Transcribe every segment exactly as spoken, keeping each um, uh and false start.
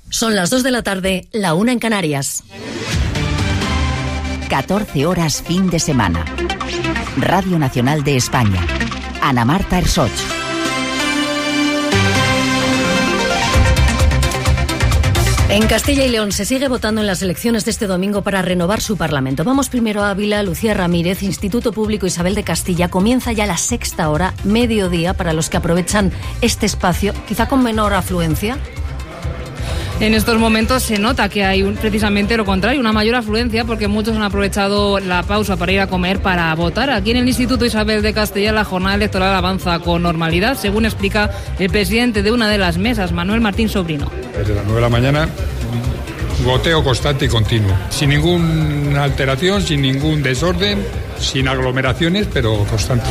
Son las dos de la tarde, la una en Canarias. catorce horas fin de semana. Radio Nacional de España. Ana Marta Ersoch. En Castilla y León se sigue votando en las elecciones de este domingo para renovar su Parlamento. Vamos primero a Ávila. Lucía Ramírez, Instituto Público Isabel de Castilla. Comienza ya la sexta hora, mediodía, para los que aprovechan este espacio, quizá con menor afluencia. En estos momentos se nota que hay un, precisamente lo contrario, una mayor afluencia, porque muchos han aprovechado la pausa para ir a comer, para votar. Aquí en el Instituto Isabel de Castilla la jornada electoral avanza con normalidad, según explica el presidente de una de las mesas, Manuel Martín Sobrino. Desde las nueve de la mañana, goteo constante y continuo, sin ninguna alteración, sin ningún desorden, sin aglomeraciones, pero constante.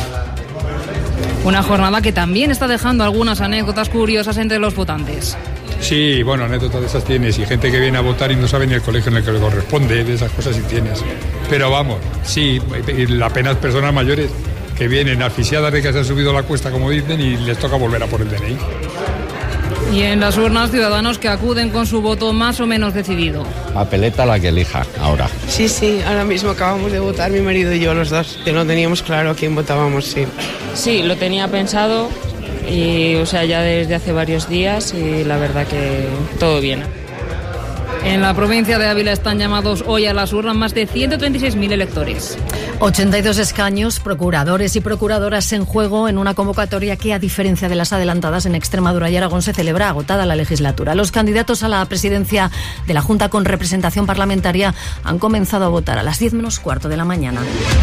Una jornada que también está dejando algunas anécdotas curiosas entre los votantes. Sí, bueno, anécdotas de esas tienes, y gente que viene a votar y no sabe ni el colegio en el que le corresponde, de esas cosas sí tienes. Pero vamos, sí, la pena es personas mayores que vienen asfixiadas de que se han subido la cuesta, como dicen, y les toca volver a por el D N I. Y en las urnas, ciudadanos que acuden con su voto más o menos decidido. Papeleta la que elija, ahora. Sí, sí, ahora mismo acabamos de votar mi marido y yo, los dos, que no teníamos claro a quién votábamos, sí. Sí, lo tenía pensado. Y, o sea, ya desde hace varios días, y la verdad que todo bien. En la provincia de Ávila están llamados hoy a las urnas más de ciento treinta y seis mil electores. ochenta y dos escaños, procuradores y procuradoras en juego en una convocatoria que, a diferencia de las adelantadas en Extremadura y Aragón, se celebra agotada la legislatura. Los candidatos a la presidencia de la Junta con representación parlamentaria han comenzado a votar a las diez menos cuarto de la mañana.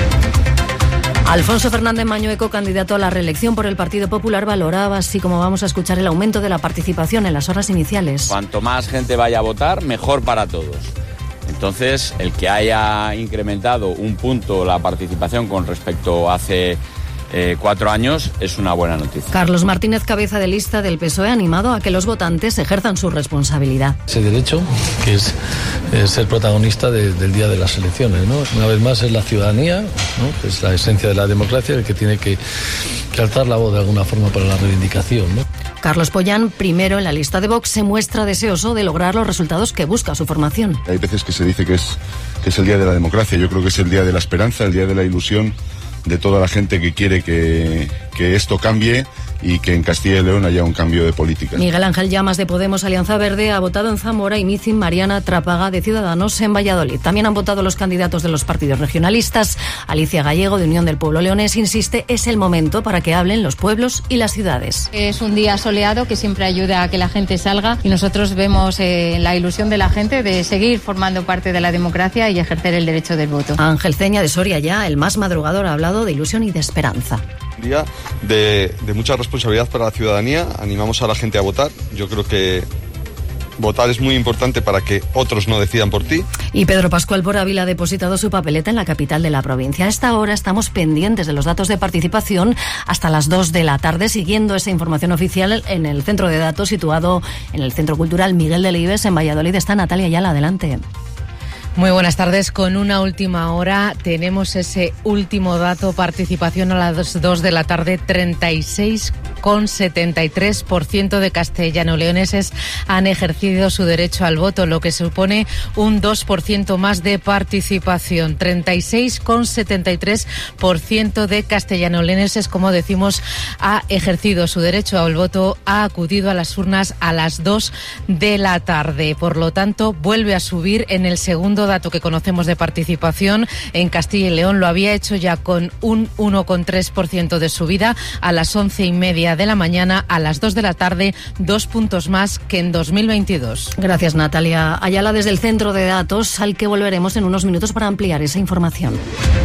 Alfonso Fernández Mañueco, candidato a la reelección por el Partido Popular, valoraba, así como vamos a escuchar, el aumento de la participación en las horas iniciales. Cuanto más gente vaya a votar, mejor para todos. Entonces, el que haya incrementado un punto la participación con respecto a hace eh, cuatro años es una buena noticia. Carlos Martínez, cabeza de lista del P S O E, ha animado a que los votantes ejerzan su responsabilidad. Ese derecho, que es, es ser protagonista de, del día de las elecciones, ¿no? Una vez más es la ciudadanía, ¿no? Que es la esencia de la democracia, el que tiene que, que alzar la voz de alguna forma para la reivindicación, ¿no? Carlos Pollán, primero en la lista de Vox, se muestra deseoso de lograr los resultados que busca su formación. Hay veces que se dice que es, que es el día de la democracia. Yo creo que es el día de la esperanza, el día de la ilusión de toda la gente que quiere que, que esto cambie y que en Castilla y León haya un cambio de política. Miguel Ángel Llamas, de Podemos Alianza Verde, ha votado en Zamora, y Mizin Mariana Trápaga, de Ciudadanos, en Valladolid. También han votado los candidatos de los partidos regionalistas. Alicia Gallego, de Unión del Pueblo Leonés, insiste, es el momento para que hablen los pueblos y las ciudades. Es un día soleado que siempre ayuda a que la gente salga, y nosotros vemos eh, la ilusión de la gente de seguir formando parte de la democracia y ejercer el derecho del voto. Ángel Ceña, de Soria Ya, el más madrugador, ha hablado de ilusión y de esperanza. Día de, de mucha responsabilidad para la ciudadanía. Animamos a la gente a votar. Yo creo que votar es muy importante para que otros no decidan por ti. Y Pedro Pascual por Ávila ha depositado su papeleta en la capital de la provincia. A esta hora estamos pendientes de los datos de participación hasta las dos de la tarde, siguiendo esa información oficial en el centro de datos situado en el Centro Cultural Miguel Delibes, en Valladolid. Está Natalia Ayala, adelante. Muy buenas tardes. Con una última hora tenemos ese último dato: participación a las dos de la tarde. treinta y seis coma setenta y tres por ciento de castellano-leoneses han ejercido su derecho al voto, lo que supone un dos por ciento más de participación. treinta y seis coma setenta y tres por ciento de castellano-leoneses, como decimos, ha ejercido su derecho al voto, ha acudido a las urnas a las dos de la tarde. Por lo tanto, vuelve a subir en el segundo dato que conocemos de participación en Castilla y León. Lo había hecho ya con un uno coma tres por ciento de subida a las once y media de la mañana. A las dos de la tarde, dos puntos más que en dos mil veintidós. Gracias, Natalia Ayala, desde el centro de datos, al que volveremos en unos minutos para ampliar esa información.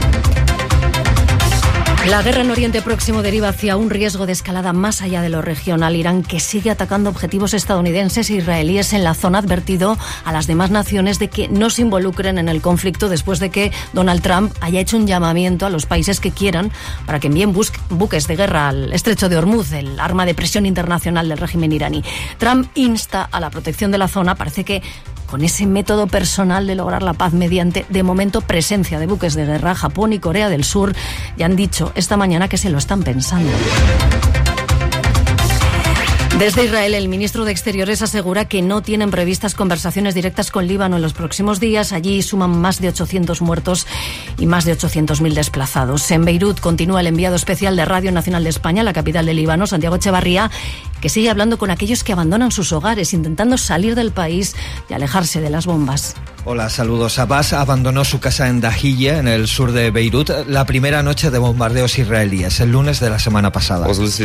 La guerra en Oriente Próximo deriva hacia un riesgo de escalada más allá de lo regional. Irán, que sigue atacando objetivos estadounidenses e israelíes en la zona, ha advertido a las demás naciones de que no se involucren en el conflicto después de que Donald Trump haya hecho un llamamiento a los países que quieran para que envíen bus- buques de guerra al estrecho de Hormuz, el arma de presión internacional del régimen iraní. Trump insta a la protección de la zona. Parece que con ese método personal de lograr la paz mediante, de momento, presencia de buques de guerra. Japón y Corea del Sur ya han dicho esta mañana que se lo están pensando. Desde Israel, el ministro de Exteriores asegura que no tienen previstas conversaciones directas con Líbano en los próximos días. Allí suman más de ochocientos muertos y más de ochocientos mil desplazados. En Beirut continúa el enviado especial de Radio Nacional de España, la capital de Líbano, Santiago Echevarría, que sigue hablando con aquellos que abandonan sus hogares, intentando salir del país y alejarse de las bombas. Hola, saludos. Abbas abandonó su casa en Dahiyeh, en el sur de Beirut, la primera noche de bombardeos israelíes, el lunes de la semana pasada.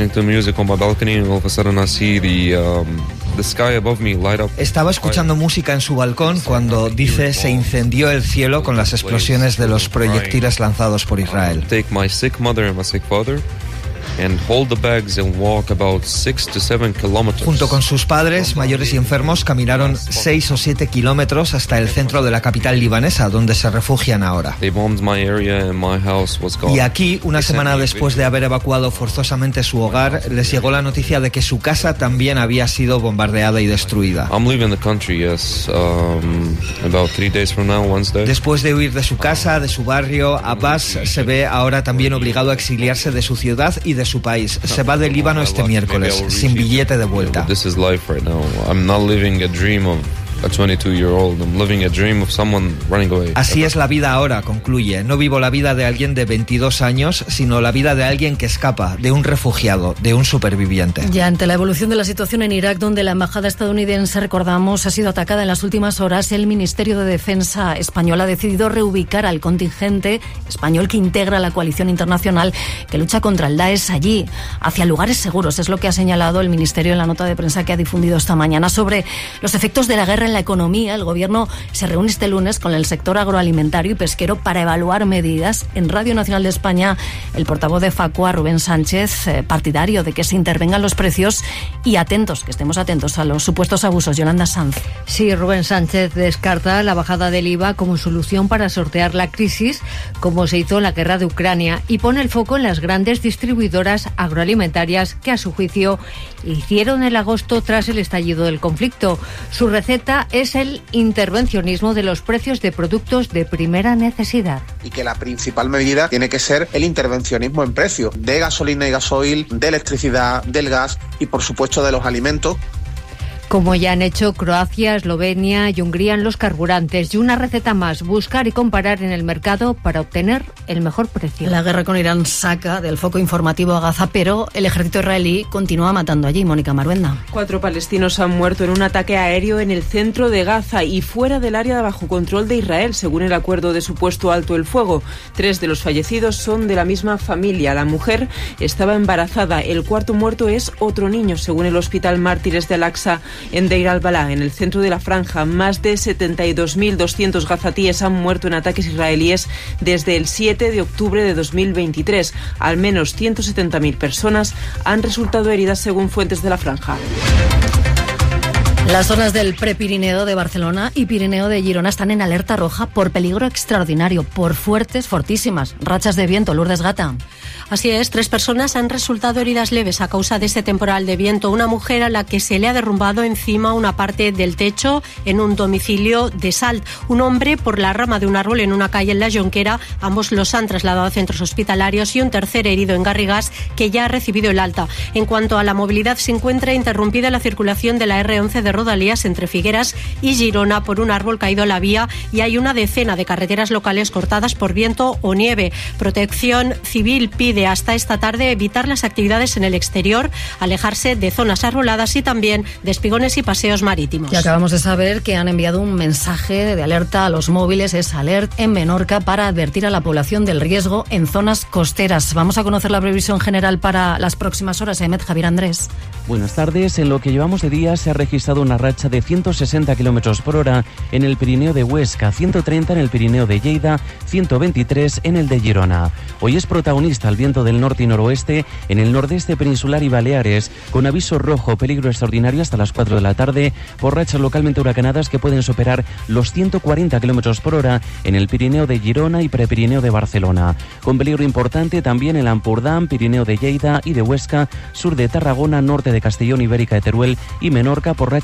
Estaba escuchando música en su balcón cuando, dice, se incendió el cielo con las explosiones de los proyectiles lanzados por Israel. Junto con sus padres, mayores y enfermos, caminaron seis o siete kilómetros hasta el centro de la capital libanesa, donde se refugian ahora. Y aquí, una semana después de haber evacuado forzosamente su hogar, les llegó la noticia de que su casa también había sido bombardeada y destruida. Después de huir de su casa, de su barrio, Abbas se ve ahora también obligado a exiliarse de su ciudad y de su país. Se va de Líbano este miércoles, sin billete de vuelta. Así es la vida ahora, concluye. No vivo la vida de alguien de veintidós años, sino la vida de alguien que escapa, de un refugiado, de un superviviente. Ya ante la evolución de la situación en Irak, donde la embajada estadounidense, recordamos, ha sido atacada en las últimas horas, el Ministerio de Defensa español ha decidido reubicar al contingente español que integra la coalición internacional que lucha contra el Daesh allí, hacia lugares seguros. Es lo que ha señalado el Ministerio en la nota de prensa que ha difundido esta mañana. Sobre los efectos de la guerra en la economía, el Gobierno se reúne este lunes con el sector agroalimentario y pesquero para evaluar medidas. En Radio Nacional de España, el portavoz de Facua, Rubén Sánchez, eh, partidario de que se intervengan los precios y atentos, que estemos atentos a los supuestos abusos. Yolanda Sanz. Sí, Rubén Sánchez descarta la bajada del I V A como solución para sortear la crisis, como se hizo en la guerra de Ucrania, y pone el foco en las grandes distribuidoras agroalimentarias que, a su juicio, hicieron el agosto tras el estallido del conflicto. Su receta es el intervencionismo de los precios de productos de primera necesidad. Y que la principal medida tiene que ser el intervencionismo en precio de gasolina y gasoil, de electricidad, del gas y, por supuesto, de los alimentos. Como ya han hecho Croacia, Eslovenia y Hungría en los carburantes. Y una receta más, buscar y comparar en el mercado para obtener el mejor precio. La guerra con Irán saca del foco informativo a Gaza, pero el ejército israelí continúa matando allí. Mónica Maruenda. Cuatro palestinos han muerto en un ataque aéreo en el centro de Gaza y fuera del área bajo control de Israel, según el acuerdo de supuesto alto el fuego. Tres de los fallecidos son de la misma familia. La mujer estaba embarazada. El cuarto muerto es otro niño, según el Hospital Mártires de Al-Aqsa, en Deir al-Balá, en el centro de la franja. Más de setenta y dos mil doscientos gazatíes han muerto en ataques israelíes desde el siete de octubre de dos mil veintitrés. Al menos ciento setenta mil personas han resultado heridas, según fuentes de la franja. Las zonas del Prepirineo de Barcelona y Pirineo de Girona están en alerta roja por peligro extraordinario, por fuertes, fortísimas rachas de viento. Lourdes Gata. Así es, tres personas han resultado heridas leves a causa de este temporal de viento. Una mujer a la que se le ha derrumbado encima una parte del techo en un domicilio de Salt. Un hombre por la rama de un árbol en una calle en La Jonquera. Ambos los han trasladado a centros hospitalarios y un tercer herido en Garrigás que ya ha recibido el alta. En cuanto a la movilidad, se encuentra interrumpida la circulación de la erre once de Rodalías entre Figueras y Girona por un árbol caído a la vía y hay una decena de carreteras locales cortadas por viento o nieve. Protección Civil pide hasta esta tarde evitar las actividades en el exterior, alejarse de zonas arboladas y también de espigones y paseos marítimos. Y acabamos de saber que han enviado un mensaje de alerta a los móviles, es Alert, en Menorca, para advertir a la población del riesgo en zonas costeras. Vamos a conocer la previsión general para las próximas horas. Emet, Javier Andrés. Buenas tardes. En lo que llevamos de día se ha registrado una racha de ciento sesenta kilómetros por hora en el Pirineo de Huesca, ciento treinta en el Pirineo de Lleida, ciento veintitrés en el de Girona. Hoy es protagonista el viento del norte y noroeste en el nordeste peninsular y Baleares, con aviso rojo, peligro extraordinario hasta las cuatro de la tarde, por rachas localmente huracanadas que pueden superar los ciento cuarenta kilómetros por hora en el Pirineo de Girona y Prepirineo de Barcelona. Con peligro importante también el Ampurdán, Pirineo de Lleida y de Huesca, sur de Tarragona, norte de Castellón, Ibérica de Teruel y Menorca, por rachas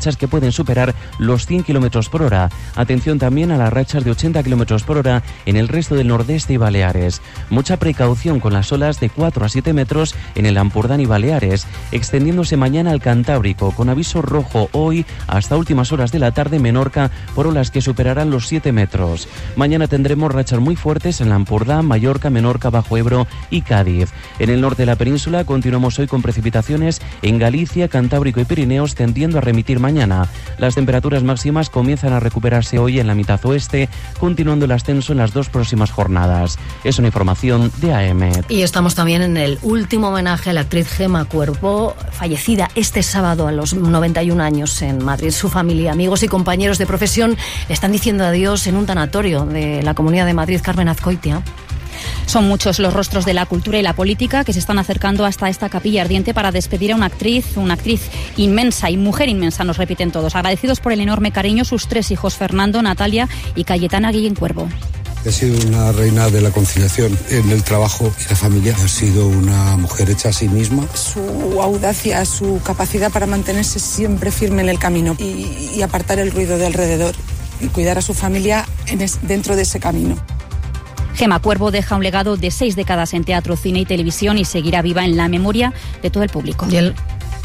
rachas que pueden superar los cien kilómetros por hora. Atención también a las rachas de ochenta kilómetros por hora en el resto del nordeste y Baleares. Mucha precaución con las olas de cuatro a siete metros en el Ampurdán y Baleares, extendiéndose mañana al Cantábrico, con aviso rojo hoy hasta últimas horas de la tarde en Menorca por olas que superarán los siete metros. Mañana tendremos rachas muy fuertes en la Ampurdán, Mallorca, Menorca, Bajo Ebro y Cádiz. En el norte de la península continuamos hoy con precipitaciones en Galicia, Cantábrico y Pirineos, tendiendo a remitir mañana. Las temperaturas máximas comienzan a recuperarse hoy en la mitad oeste, continuando el ascenso en las dos próximas jornadas. Es una información de A M. Y estamos también en el último homenaje a la actriz Gemma Cuervo, fallecida este sábado a los noventa y un años en Madrid. Su familia, amigos y compañeros de profesión le están diciendo adiós en un tanatorio de la Comunidad de Madrid. Carmen Azcoitia. Son muchos los rostros de la cultura y la política que se están acercando hasta esta capilla ardiente para despedir a una actriz, una actriz inmensa y mujer inmensa, nos repiten todos. Agradecidos por el enorme cariño sus tres hijos, Fernando, Natalia y Cayetana Guillén Cuervo. Ha sido una reina de la conciliación en el trabajo y la familia. Ha sido una mujer hecha a sí misma. Su audacia, su capacidad para mantenerse siempre firme en el camino y, y apartar el ruido de alrededor y cuidar a su familia en es, dentro de ese camino. Gemma Cuervo deja un legado de seis décadas en teatro, cine y televisión y seguirá viva en la memoria de todo el público. Y el...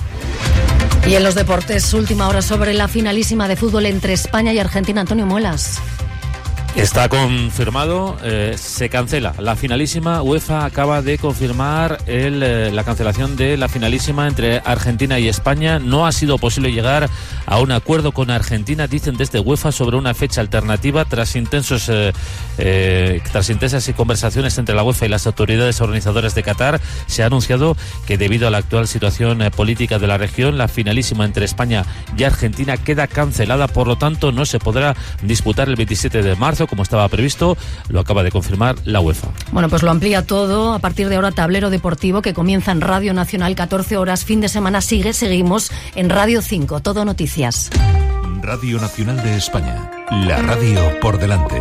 Y en los deportes, última hora sobre la finalísima de fútbol entre España y Argentina. Antonio Muelas. Está confirmado, eh, se cancela la finalísima. UEFA acaba de confirmar el, eh, la cancelación de la finalísima entre Argentina y España. No ha sido posible llegar a un acuerdo con Argentina, dicen desde UEFA, sobre una fecha alternativa tras intensos eh, eh, tras intensas conversaciones entre la UEFA y las autoridades organizadoras de Qatar. Se ha anunciado que debido a la actual situación eh, política de la región, la finalísima entre España y Argentina queda cancelada. Por lo tanto, no se podrá disputar el veintisiete de marzo como estaba previsto. Lo acaba de confirmar la UEFA. Bueno, pues lo amplía todo a partir de ahora. Tablero Deportivo, que comienza en Radio Nacional, catorce horas, fin de semana sigue, seguimos en Radio cinco, Todo Noticias. Radio Nacional de España, la radio por delante.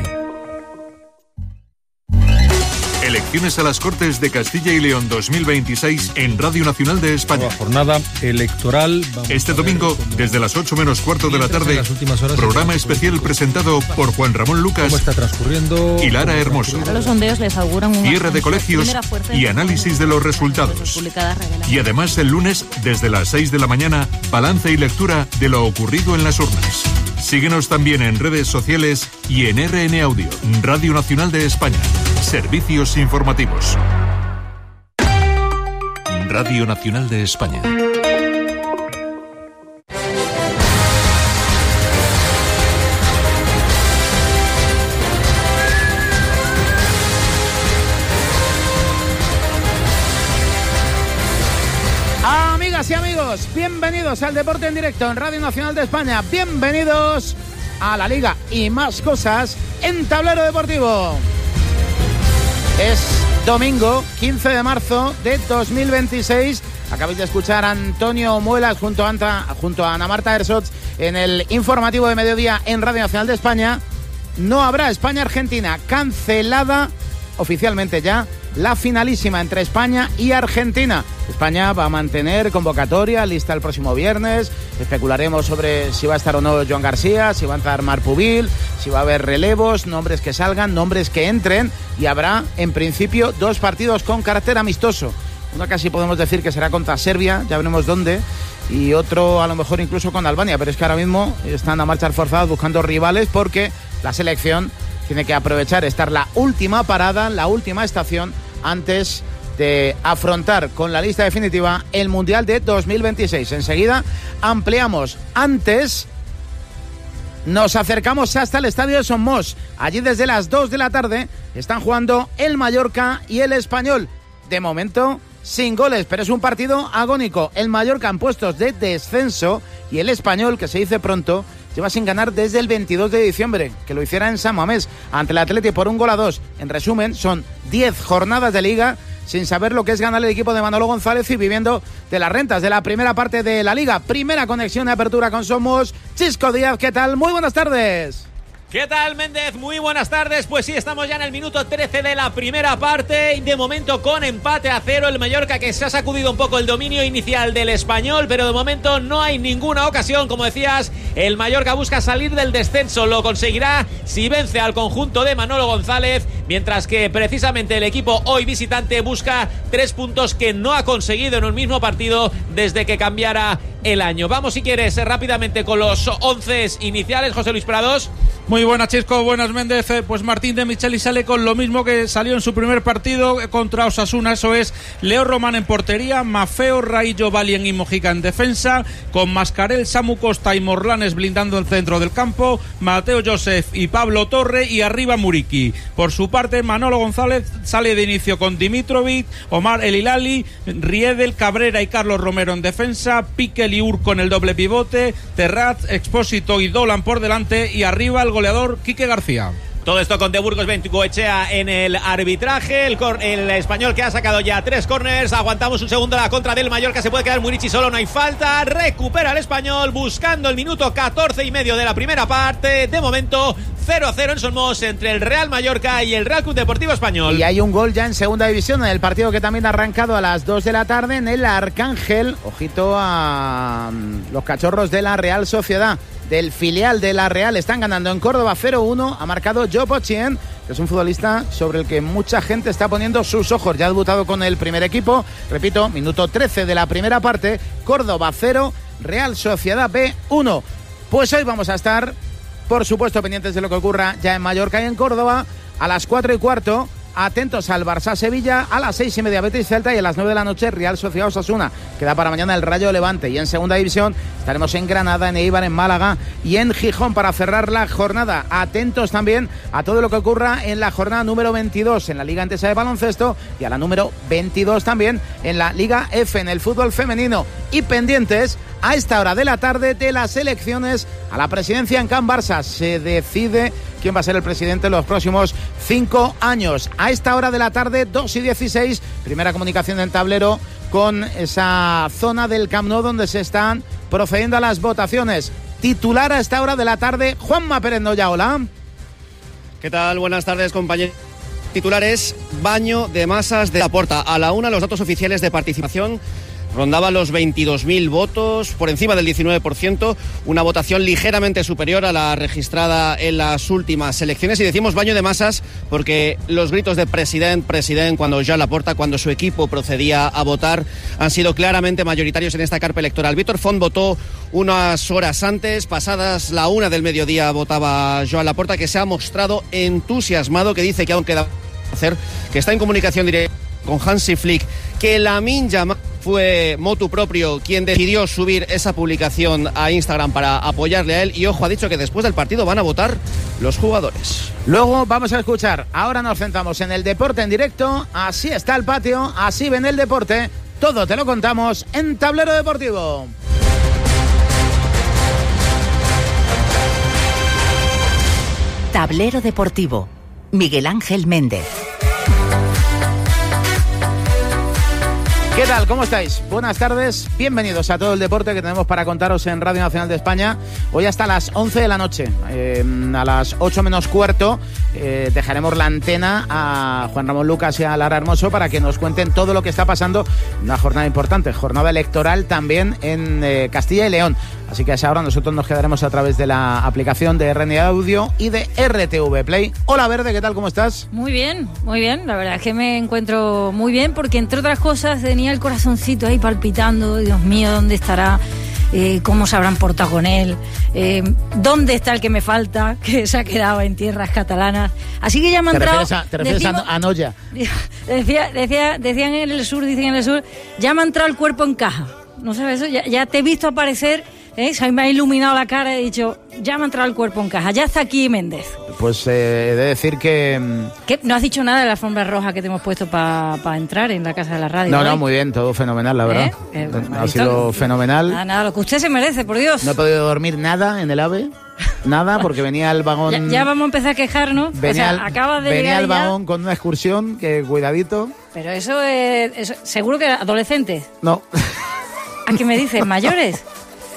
Elecciones a las Cortes de Castilla y León dos mil veintiséis en Radio Nacional de España. Nueva jornada electoral. Este domingo, desde las ocho menos cuarto de la tarde, programa especial presentado por Juan Ramón Lucas. ¿Cómo está transcurriendo? Y Lara Hermoso. Los sondeos les auguran un cierre de colegios y análisis de los resultados. Y además el lunes, desde las seis de la mañana, balance y lectura de lo ocurrido en las urnas. Síguenos también en redes sociales y en R N Audio, Radio Nacional de España. Servicios informativos. Radio Nacional de España. Amigas y amigos, bienvenidos al Deporte en Directo en Radio Nacional de España. Bienvenidos a la Liga y más cosas en Tablero Deportivo. Es domingo quince de marzo de dos mil veintiséis. Acabáis de escuchar a Antonio Muelas junto a, Anta, junto a Ana Marta Ersots en el informativo de mediodía en Radio Nacional de España. No habrá España-Argentina, cancelada oficialmente ya la finalísima entre España y Argentina. España va a mantener convocatoria lista el próximo viernes. Especularemos sobre si va a estar o no Joan García, si va a estar Marc Pubil, si va a haber relevos, nombres que salgan, nombres que entren, y habrá en principio dos partidos con carácter amistoso. Uno casi podemos decir que será contra Serbia, ya veremos dónde, y otro a lo mejor incluso con Albania, pero es que ahora mismo están a marchas forzadas buscando rivales porque la selección tiene que aprovechar estar la última parada, la última estación antes de afrontar con la lista definitiva el Mundial de dos mil veintiséis. Enseguida ampliamos. Antes nos acercamos hasta el estadio de Somos. Allí desde las dos de la tarde están jugando el Mallorca y el Español. De momento sin goles, pero es un partido agónico. El Mallorca en puestos de descenso y el Español, que se dice pronto, lleva sin ganar desde el veintidós de diciembre, que lo hiciera en San Mamés ante el Atleti por un gol a dos. En resumen, son diez jornadas de Liga sin saber lo que es ganar el equipo de Manolo González y viviendo de las rentas de la primera parte de la Liga. Primera conexión de apertura con Somos. Chisco Díaz, ¿qué tal? Muy buenas tardes. ¿Qué tal, Méndez? Muy buenas tardes. Pues sí, estamos ya en el minuto trece de la primera parte. De momento con empate a cero. El Mallorca, que se ha sacudido un poco el dominio inicial del Español, pero de momento no hay ninguna ocasión. Como decías, el Mallorca busca salir del descenso. Lo conseguirá si vence al conjunto de Manolo González, mientras que precisamente el equipo hoy visitante busca tres puntos que no ha conseguido en un mismo partido desde que cambiara el año. Vamos, si quieres, rápidamente con los once iniciales. José Luis Prados. Muy buenas, Chisco, buenas, Méndez. Pues Martín de Micheli sale con lo mismo que salió en su primer partido contra Osasuna. Eso es Leo Román en portería, Mafeo, Raillo, Valien y Mojica en defensa, con Mascarel, Samu Costa y Morlanes blindando el centro del campo, Mateo Joseph y Pablo Torre, y arriba Muriqui. Por su parte, Manolo González sale de inicio con Dimitrovic, Omar El Hilali, Riedel, Cabrera y Carlos Romero en defensa, Piquel y Urco en el doble pivote, Terraz, Expósito y Dolan por delante, y arriba el goleador Quique García. Todo esto con De Burgos Bengoechea en el arbitraje. El, cor- el español que ha sacado ya tres córners. Aguantamos un segundo la contra del Mallorca. Se puede quedar Murici solo, no hay falta. Recupera el español buscando el minuto catorce y medio de la primera parte. De momento cero a cero en Somos entre el Real Mallorca y el Real Club Deportivo Español. Y hay un gol ya en segunda división en el partido que también ha arrancado a las dos de la tarde en el Arcángel. Ojito a los cachorros de la Real Sociedad, del filial de la Real. Están ganando en Córdoba cero uno. Ha marcado Jopo Chien, que es un futbolista sobre el que mucha gente está poniendo sus ojos. Ya ha debutado con el primer equipo. Repito, minuto trece de la primera parte. Córdoba cero, Real Sociedad B uno. Pues hoy vamos a estar, por supuesto, pendientes de lo que ocurra ya en Mallorca y en Córdoba. A las cuatro y cuarto, atentos al Barça-Sevilla. A las seis y media, Betis-Celta. Y a las nueve de la noche, Real Sociedad-Osasuna. Queda para mañana el Rayo Levante. Y en segunda división estaremos en Granada, en Eibar, en Málaga y en Gijón para cerrar la jornada. Atentos también a todo lo que ocurra en la jornada número veintidós en la Liga Endesa de Baloncesto, y a la número veintidós también en la Liga F, en el fútbol femenino. Y pendientes a esta hora de la tarde de las elecciones a la presidencia en Can Barça. Se decide quién va a ser el presidente en los próximos cinco años. A esta hora de la tarde, dos y dieciséis, primera comunicación en tablero con esa zona del Camp Nou donde se están procediendo a las votaciones. Titular a esta hora de la tarde, Juanma Pérez Noya. Hola. ¿Qué tal? Buenas tardes, compañeros. Titulares: baño de masas de Laporta. A la una, los datos oficiales de participación rondaban los veintidós mil votos, por encima del diecinueve por ciento, una votación ligeramente superior a la registrada en las últimas elecciones. Y decimos baño de masas porque los gritos de president, president, cuando Joan Laporta, cuando su equipo procedía a votar, han sido claramente mayoritarios en esta carpa electoral. Víctor Font votó unas horas antes, pasadas la una del mediodía votaba Joan Laporta, que se ha mostrado entusiasmado, que dice que aún queda hacer, que está en comunicación directa con Hansi Flick, que Lamine Yamal fue motu propio quien decidió subir esa publicación a Instagram para apoyarle a él. Y ojo, ha dicho que después del partido van a votar los jugadores. Luego vamos a escuchar. Ahora nos centramos en el deporte en directo. Así está el patio, así ven el deporte. Todo te lo contamos en Tablero Deportivo. Tablero Deportivo. Miguel Ángel Méndez. ¿Qué tal? ¿Cómo estáis? Buenas tardes, bienvenidos a todo el deporte que tenemos para contaros en Radio Nacional de España. Hoy hasta las once de la noche, eh, a las ocho menos cuarto, eh, dejaremos la antena a Juan Ramón Lucas y a Lara Hermoso para que nos cuenten todo lo que está pasando. Una jornada importante, jornada electoral también en eh, Castilla y León. Así que a esa hora nosotros nos quedaremos a través de la aplicación de R N Audio y de R T V Play. Hola Verde, ¿qué tal? ¿Cómo estás? Muy bien, muy bien. La verdad es que me encuentro muy bien porque, entre otras cosas, tenía el corazoncito ahí palpitando. Dios mío, ¿dónde estará? Eh, ¿Cómo se habrán portado con él? Eh, ¿Dónde está el que me falta? Que se ha quedado en tierras catalanas. Así que ya me han ¿Te entrado... refieres a, te refieres decimos, a Noya? Decía, decía, decían en el sur, dicen en el sur, ya me ha entrado el cuerpo en caja. ¿No sabes eso? Ya, ya te he visto aparecer... ¿Eh? Se me ha iluminado la cara y he dicho, ya me ha entrado el cuerpo en caja, ya está aquí Méndez. Pues eh, he de decir que... ¿Qué? ¿No has dicho nada de la alfombra roja que te hemos puesto para pa entrar en la casa de la radio? No, ¿eh? no, muy bien, todo fenomenal, la verdad. ¿Eh? Eh, ha sido fenomenal. Nada, nada, lo que usted se merece, por Dios. No he podido dormir nada en el AVE, nada, porque venía el vagón... Ya, ya vamos a empezar a quejarnos. Venía, o sea, acaba de venía el ya... vagón con una excursión, que cuidadito. Pero eso es... Eso, ¿seguro que adolescentes? No. ¿A qué me dices? ¿Mayores?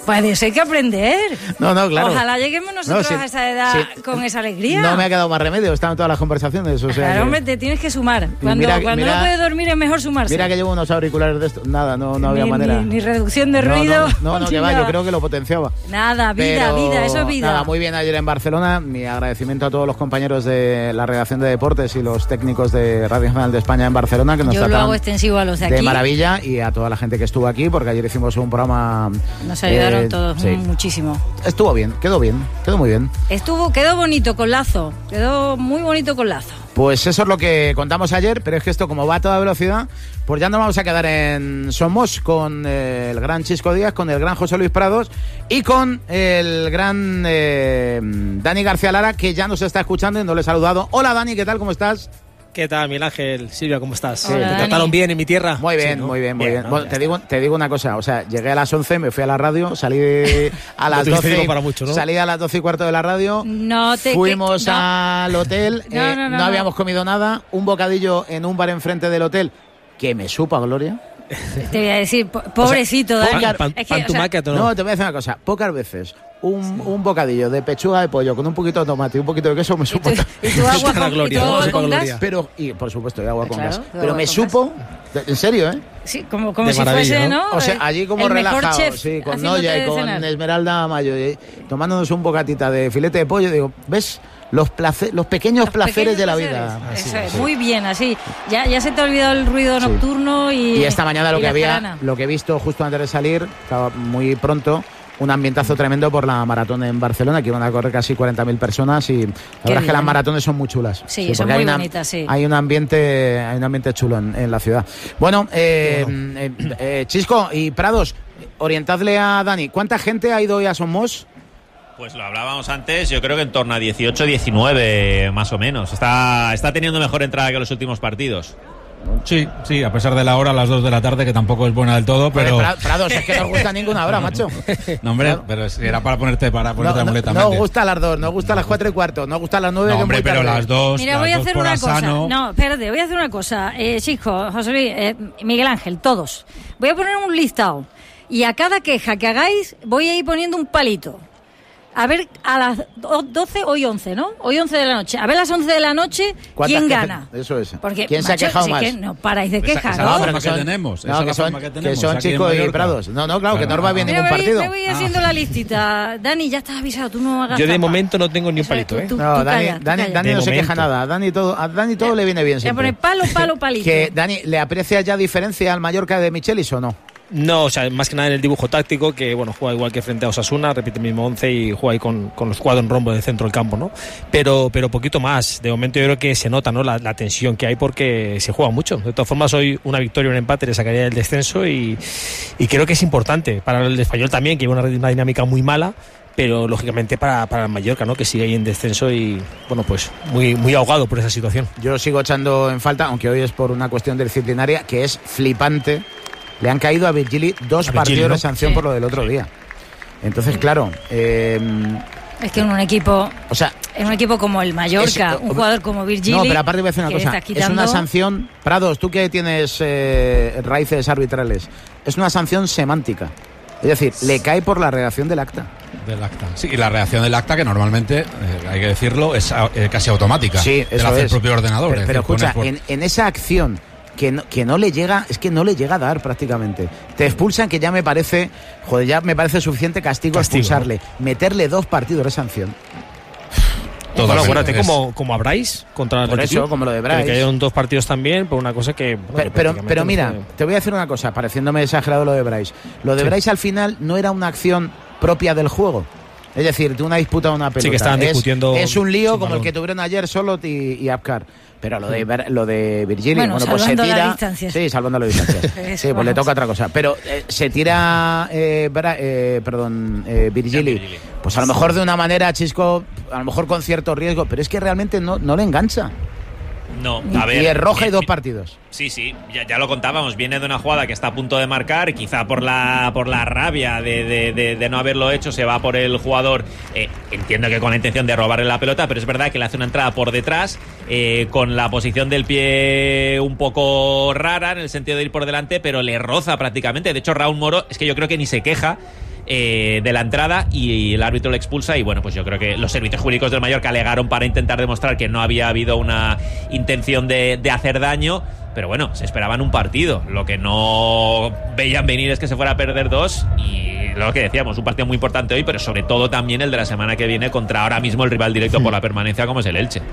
Puede ser que aprender. No, no, claro. Ojalá lleguemos nosotros No, sí, a esa edad sí. con esa alegría. No me ha quedado más remedio, están en todas las conversaciones. O sea Claro, que- hombre, te tienes que sumar. Cuando, mira- cuando mira- no puedes dormir es mejor sumarse. Mira que llevo unos auriculares de esto. Nada, no, no había ni, manera. Ni, ni reducción de No, ruido. No, no, no, ni que va, yo nada. creo que lo potenciaba. Nada, vida, Pero, vida, eso es vida. Nada, muy bien ayer en Barcelona. Mi agradecimiento a todos los compañeros de la redacción de deportes y los técnicos de Radio Nacional de España en Barcelona que nos Yo lo trataron hago extensivo a los de aquí. de maravilla, y a toda la gente que estuvo aquí, porque ayer hicimos un programa. Nos ayudaron eh, todos sí. muchísimo. Estuvo bien, quedó bien, quedó muy bien. Estuvo, quedó bonito con Lazo. Quedó muy bonito con Lazo. Pues eso es lo que contamos ayer, pero es que esto, como va a toda velocidad, pues ya nos vamos a quedar en Somos con eh, el gran Chisco Díaz, con el gran José Luis Prados y con el gran eh, Dani García Lara, que ya nos está escuchando y no le he saludado. Hola Dani, ¿qué tal? ¿Cómo estás? ¿Qué tal, Miguel Ángel? Silvia, ¿cómo estás? Hola, ¿Te Dani. trataron bien en mi tierra? Muy bien, Sí, ¿no? muy bien, muy Bien, bien. ¿no? Bueno, te digo, te digo una cosa, o sea, llegué a las once, me fui a la radio, salí a las No tuviste doce, tiempo para mucho, ¿no? salí a las doce y cuarto de la radio, No te fuimos que- no. al hotel, No, eh, no, no, no no. habíamos comido nada, un bocadillo en un bar enfrente del hotel, que me supa Gloria. Te voy a decir, po- pobrecito, O sea, Dani. pocas- pan- Es que, o sea, pantumaca, ¿no? No, te voy a decir una cosa, pocas veces un, un bocadillo de pechuga de pollo con un poquito de tomate y un poquito de queso me supo. y tu agua Para con, y Gloria, tu agua para con Gloria. gas. Pero, y por supuesto, y agua con Claro, gas. tu Pero agua me con supo, en serio, ¿eh? Sí, como, como De si maravilla, fuese, ¿no? ¿no? O sea, allí como el mejor relajado, chef sí, con haciéndote Noya y de con cenar. Esmeralda Mayo, y tomándonos un bocatita de filete de pollo, digo, ¿ves? Los, place- los pequeños Los placeres pequeños de la placeres. vida. Eso es, muy bien, así. Ya, ya se te ha olvidado el ruido Sí. nocturno y. Y esta mañana lo y que la había, jarana. lo que he visto justo antes de salir, estaba muy pronto, un ambientazo tremendo por la maratón en Barcelona, que iban a correr casi cuarenta mil personas, y la verdad es que bien. las maratones son muy chulas. Sí, son porque muy hay una- bonitas, sí. Hay un ambiente, hay un ambiente chulo en, en la ciudad. Bueno, eh, eh, eh, Chisco y Prados, orientadle a Dani, ¿cuánta gente ha ido hoy a Somos? Pues lo hablábamos antes, yo creo que en torno a dieciocho, diecinueve más o menos. Está, está teniendo mejor entrada que los últimos partidos. Sí, sí, a pesar de la hora, a las dos de la tarde, que tampoco es buena del todo, pero... Joder, Pra- Prados, es que no os gusta ninguna hora, macho. No, hombre, pero si era para ponerte, para ponerte No, la no, muleta. no os Méndez. gusta a las dos, no os gusta a las cuatro y cuarto, no os gusta a las nueve, No, que es hombre, muy pero tarde. las dos, Mira, las voy a dos hacer por una cosa. Asano. No, espérate, voy a hacer una cosa. Eh, chicos, José Luis, eh, Miguel Ángel, todos. Voy a poner un listado. Y a cada queja que hagáis, voy a ir poniendo un palito. A ver, a las doce, hoy once, ¿no? Hoy once de la noche. A ver, a las once de la noche, ¿Cuántas ¿quién quejas? gana? Eso es. Porque, ¿Quién se ha macho, quejado si más? que no paráis de Esa- quejas, esa ¿no? es la pero forma que que son- tenemos, no, esa es que la son, forma que que tenemos son aquí en Chisco y Mallorca. Prados. No, no, claro, que no os va bien Mira, ningún voy, partido. me voy haciendo la listita. Dani, ya estás avisado, tú no hagas Yo de trampa. momento no tengo ni un Eso es, palito, tú- ¿eh? tú- No, tú Dani, calla, tú Dani, calla. Dani De no se queja momento. nada. A Dani todo, a Dani todo le viene bien Voy a poner siempre. palo, palo, palito. Que Dani, ¿le aprecia ya diferencia al Mallorca de Michelis o no? No, o sea, más que nada en el dibujo táctico, que bueno, juega igual que frente a Osasuna, repite el mismo once y juega ahí con, con los cuadros en rombo del centro del campo, ¿no? Pero, pero poquito más. De momento yo creo que se nota, ¿no? La, la tensión que hay porque se juega mucho. De todas formas, hoy una victoria, un empate le sacaría del descenso y, y creo que es importante para el Español también, que lleva una, una dinámica muy mala, pero lógicamente para, para el Mallorca, ¿no? Que sigue ahí en descenso y, bueno, pues muy, muy ahogado por esa situación. Yo sigo echando en falta, aunque hoy es por una cuestión disciplinaria, que es flipante. Le han caído a Virgili dos A Virgili, partidos ¿no? de sanción Sí. por lo del otro día. Entonces, claro, eh, Es que en un equipo, o sea, en un equipo como el Mallorca, Es- un jugador como Virgili. no, pero aparte voy a decir una que le cosa. estás Es quitando- una sanción, Prados, tú que tienes eh, raíces arbitrales, es una sanción semántica. Es decir, le cae por la redacción del acta. Del acta. Sí, y la reacción del acta, que normalmente, eh, hay que decirlo, es eh, casi automática. Sí, Te eso la hace es. el propio ordenador. Pero, es pero decir, escucha, pones por- en, en esa acción que no, que no le llega, es que no le llega a dar prácticamente. Te expulsan, que ya me parece, joder, ya me parece suficiente castigo, Castigo, expulsarle. Meterle dos partidos de sanción. Bueno, Totalmente. acuérdate, Es- como, como a Bryce contra el Por Athletic eso, Club, como lo de que le Bryce. cayeron dos partidos también por una cosa que... bueno, Pero, pero, prácticamente pero no mira, fue- te voy a decir una cosa, pareciéndome exagerado lo de Bryce. Lo de Sí. Bryce al final no era una acción propia del juego. Es decir, de una disputa o una pelota. Sí, que estaban es, discutiendo es un lío sin como el balón. que tuvieron ayer Solot y, y Apcar. Pero lo de Ver- lo de Virgili, Bueno, bueno, pues se salvando las tira. distancias. Sí, salvando las distancias. Eso, Sí, pues le vamos. toca otra cosa. Pero eh, se tira eh, Bra- eh, perdón, eh, Virgili. Pues a lo mejor de una manera, Chisco, a lo mejor con cierto riesgo, pero es que realmente no, no le engancha. No, Y, a ver. y es roja y bien, dos bien. partidos. Sí, sí, ya, ya lo contábamos. Viene de una jugada que está a punto de marcar, quizá por la por la rabia de, de, de, de no haberlo hecho, se va por el jugador. Eh, entiendo que con la intención de robarle la pelota, pero es verdad que le hace una entrada por detrás, eh, con la posición del pie un poco rara, en el sentido de ir por delante, pero le roza prácticamente. De hecho, Raúl Moro, es que yo creo que ni se queja. eh, de la entrada y el árbitro le expulsa. Y bueno, pues yo creo que los servicios jurídicos del Mallorca alegaron para intentar demostrar que no había habido una intención de, de hacer daño. Pero bueno, se esperaban un partido. Lo que no veían venir es que se fuera a perder dos. Y lo que decíamos, un partido muy importante hoy, pero sobre todo también el de la semana que viene contra ahora mismo el rival directo por la permanencia, como es el Elche.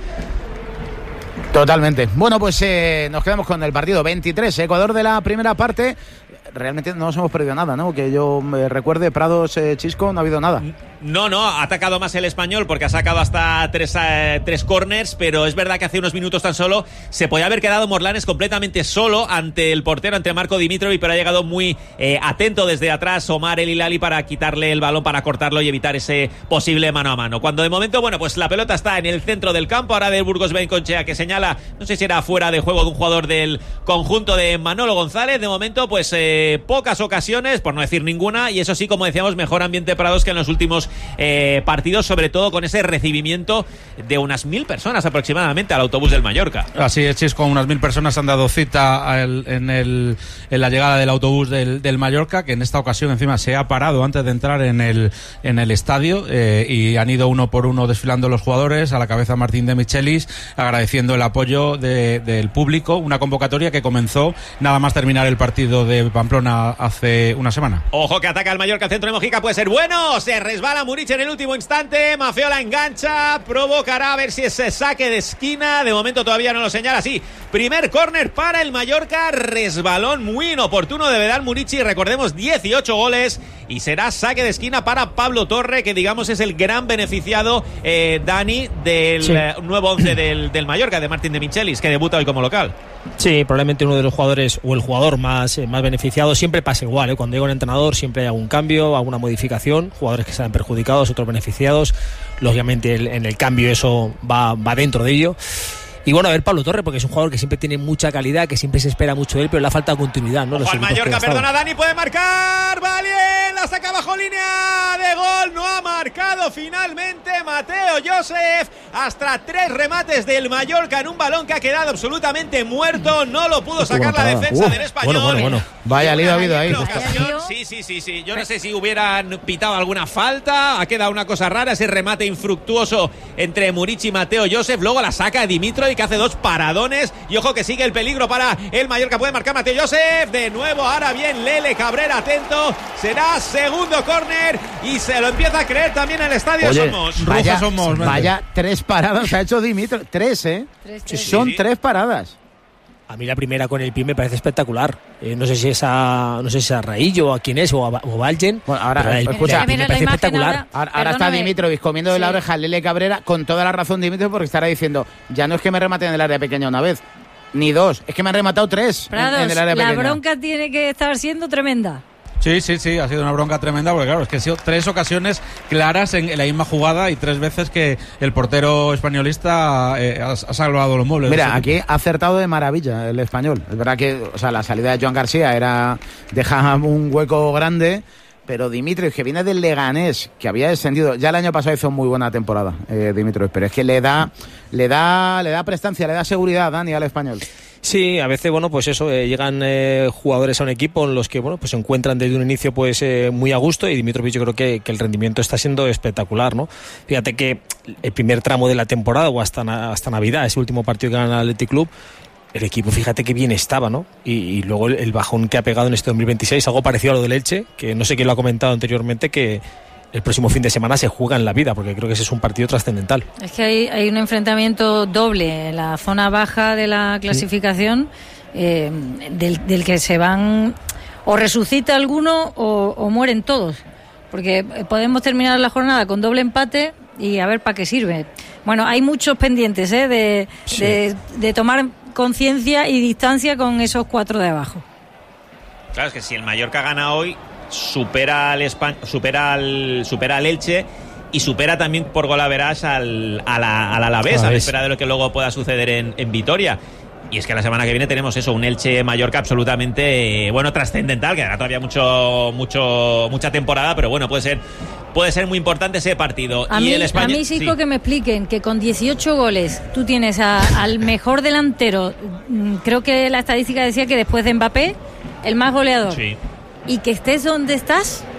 Totalmente. Bueno, pues eh, nos quedamos con el partido veintitrés, Ecuador de la primera parte. Realmente no nos hemos perdido nada, ¿no? Que yo me recuerde, Prados, eh, Chisco, no ha habido nada. No, no, ha atacado más el Español porque ha sacado hasta tres, eh, tres corners, pero es verdad que hace unos minutos tan solo se podía haber quedado Morlanes completamente solo ante el portero, ante Marco Dimitrovic, pero ha llegado muy eh, atento desde atrás Omar El Hilali para quitarle el balón, para cortarlo y evitar ese posible mano a mano. Cuando de momento, bueno, pues la pelota está en el centro del campo, ahora del Burgos Benconchea, que señala, no sé si era fuera de juego de un jugador del conjunto de Manolo González. De momento, pues eh, pocas ocasiones, por no decir ninguna, y eso sí, como decíamos, mejor ambiente Prados que en los últimos Eh, partidos, sobre todo con ese recibimiento de unas mil personas aproximadamente al autobús del Mallorca. Así es, Chis, con unas mil personas han dado cita el, en, el, en la llegada del autobús del, del Mallorca, que en esta ocasión encima se ha parado antes de entrar en el, en el estadio eh, y han ido uno por uno desfilando los jugadores, a la cabeza Martín de Michelis, agradeciendo el apoyo de, del público, una convocatoria que comenzó nada más terminar el partido de Pamplona hace una semana. Ojo que ataca el Mallorca, el centro de Mojica puede ser bueno, se resbala Muric en el último instante, Mafeo la engancha, provocará a ver si ese saque de esquina, de momento todavía no lo señala. Sí, primer córner para el Mallorca, resbalón muy inoportuno de Vedal Murici, recordemos dieciocho goles, y será saque de esquina para Pablo Torre, que digamos es el gran beneficiado, eh, Dani, del sí. eh, nuevo once del, del Mallorca, de Martín de Michelis, que debuta hoy como local. Sí, probablemente uno de los jugadores o el jugador más, eh, más beneficiado. Siempre pasa igual, ¿eh? Cuando llega un entrenador siempre hay algún cambio, alguna modificación, jugadores que salen perjudicados, otros beneficiados. Lógicamente el, en el cambio eso va, va dentro de ello. Y bueno, a ver Pablo Torre, porque es un jugador que siempre tiene mucha calidad, que siempre se espera mucho de él, pero le falta continuidad, ¿no? Ojo al Mallorca, perdona, Dani, puede marcar, Valien, la saca bajo línea de gol, no ha marcado finalmente Mateo Joseph, hasta tres remates del Mallorca en un balón que ha quedado absolutamente muerto, no lo pudo sacar la defensa uh, del Español. Bueno, bueno, bueno. Vaya lío ha habido ahí. Sí, sí, sí, sí, yo no sé si hubieran pitado alguna falta, ha quedado una cosa rara, ese remate infructuoso entre Muric y Mateo Joseph, luego la saca Dimitrovic, que hace dos paradones, y ojo que sigue el peligro para el Mallorca, puede marcar Mateo Joseph, de nuevo, ahora bien Lele Cabrera, atento, será segundo córner, y se lo empieza a creer también el estadio. Oye, Somos vaya, Somos vaya tres paradas ha hecho Dimitrovic, tres, ¿eh? Tres, tres. Son sí, sí. tres paradas. A mí la primera con el pie me parece espectacular. Eh, no sé si es a, no sé si es a Raillo o a quién es, o a, o Valgen. Bueno, ahora, el, escucha, me parece espectacular. Ahora, ahora está Dimitrovic comiendo de sí. la oreja a Lele Cabrera, con toda la razón Dimitrovic, porque estará diciendo, ya no es que me rematen en el área pequeña una vez, ni dos, es que me han rematado tres Prados, en el área la pequeña. La bronca tiene que estar siendo tremenda. Sí, sí, sí, ha sido una bronca tremenda, porque claro, es que han sido tres ocasiones claras en la misma jugada y tres veces que el portero españolista eh, ha, ha salvado los muebles. Mira, aquí ha acertado de maravilla el Español. Es verdad que, o sea, la salida de Joan García era deja un hueco grande, pero Dimitrovic, que viene del Leganés, que había descendido, ya el año pasado hizo muy buena temporada, eh, Dimitrovic, pero es que le da, le da, le da prestancia, le da seguridad, Dani, al Español. Sí, a veces, bueno, pues eso, eh, llegan eh, jugadores a un equipo en los que, bueno, pues se encuentran desde un inicio pues eh, muy a gusto, y Dimitrovic yo creo que, que el rendimiento está siendo espectacular, ¿no? Fíjate que el primer tramo de la temporada, o hasta, hasta Navidad, ese último partido que gana el Athletic Club, el equipo, fíjate que bien estaba, ¿no? Y, y luego el, el bajón que ha pegado en este dos mil veintiséis, algo parecido a lo del Elche, que no sé quién lo ha comentado anteriormente, que el próximo fin de semana se juega en la vida, porque creo que ese es un partido trascendental. Es que hay, hay un enfrentamiento doble en la zona baja de la clasificación, sí. eh, del, del que se van, o resucita alguno o, o mueren todos, porque podemos terminar la jornada con doble empate y a ver para qué sirve. Bueno, hay muchos pendientes ¿eh? de, sí. de, de tomar conciencia y distancia con esos cuatro de abajo. Claro, es que si el Mallorca gana hoy, supera al España, supera al supera al Elche, y supera también por golaveras al a la al Alavés, a la espera de lo que luego pueda suceder en, en Vitoria. Y es que la semana que viene tenemos eso, un Elche Mallorca absolutamente eh, bueno, trascendental, que hará todavía mucho mucho mucha temporada, pero bueno, puede ser puede ser muy importante ese partido. A y mí, el España, a mí sí, sí. que me expliquen que con dieciocho goles tú tienes a, al mejor delantero, creo que la estadística decía que después de Mbappé, el más goleador. Sí. Y que estés donde estás,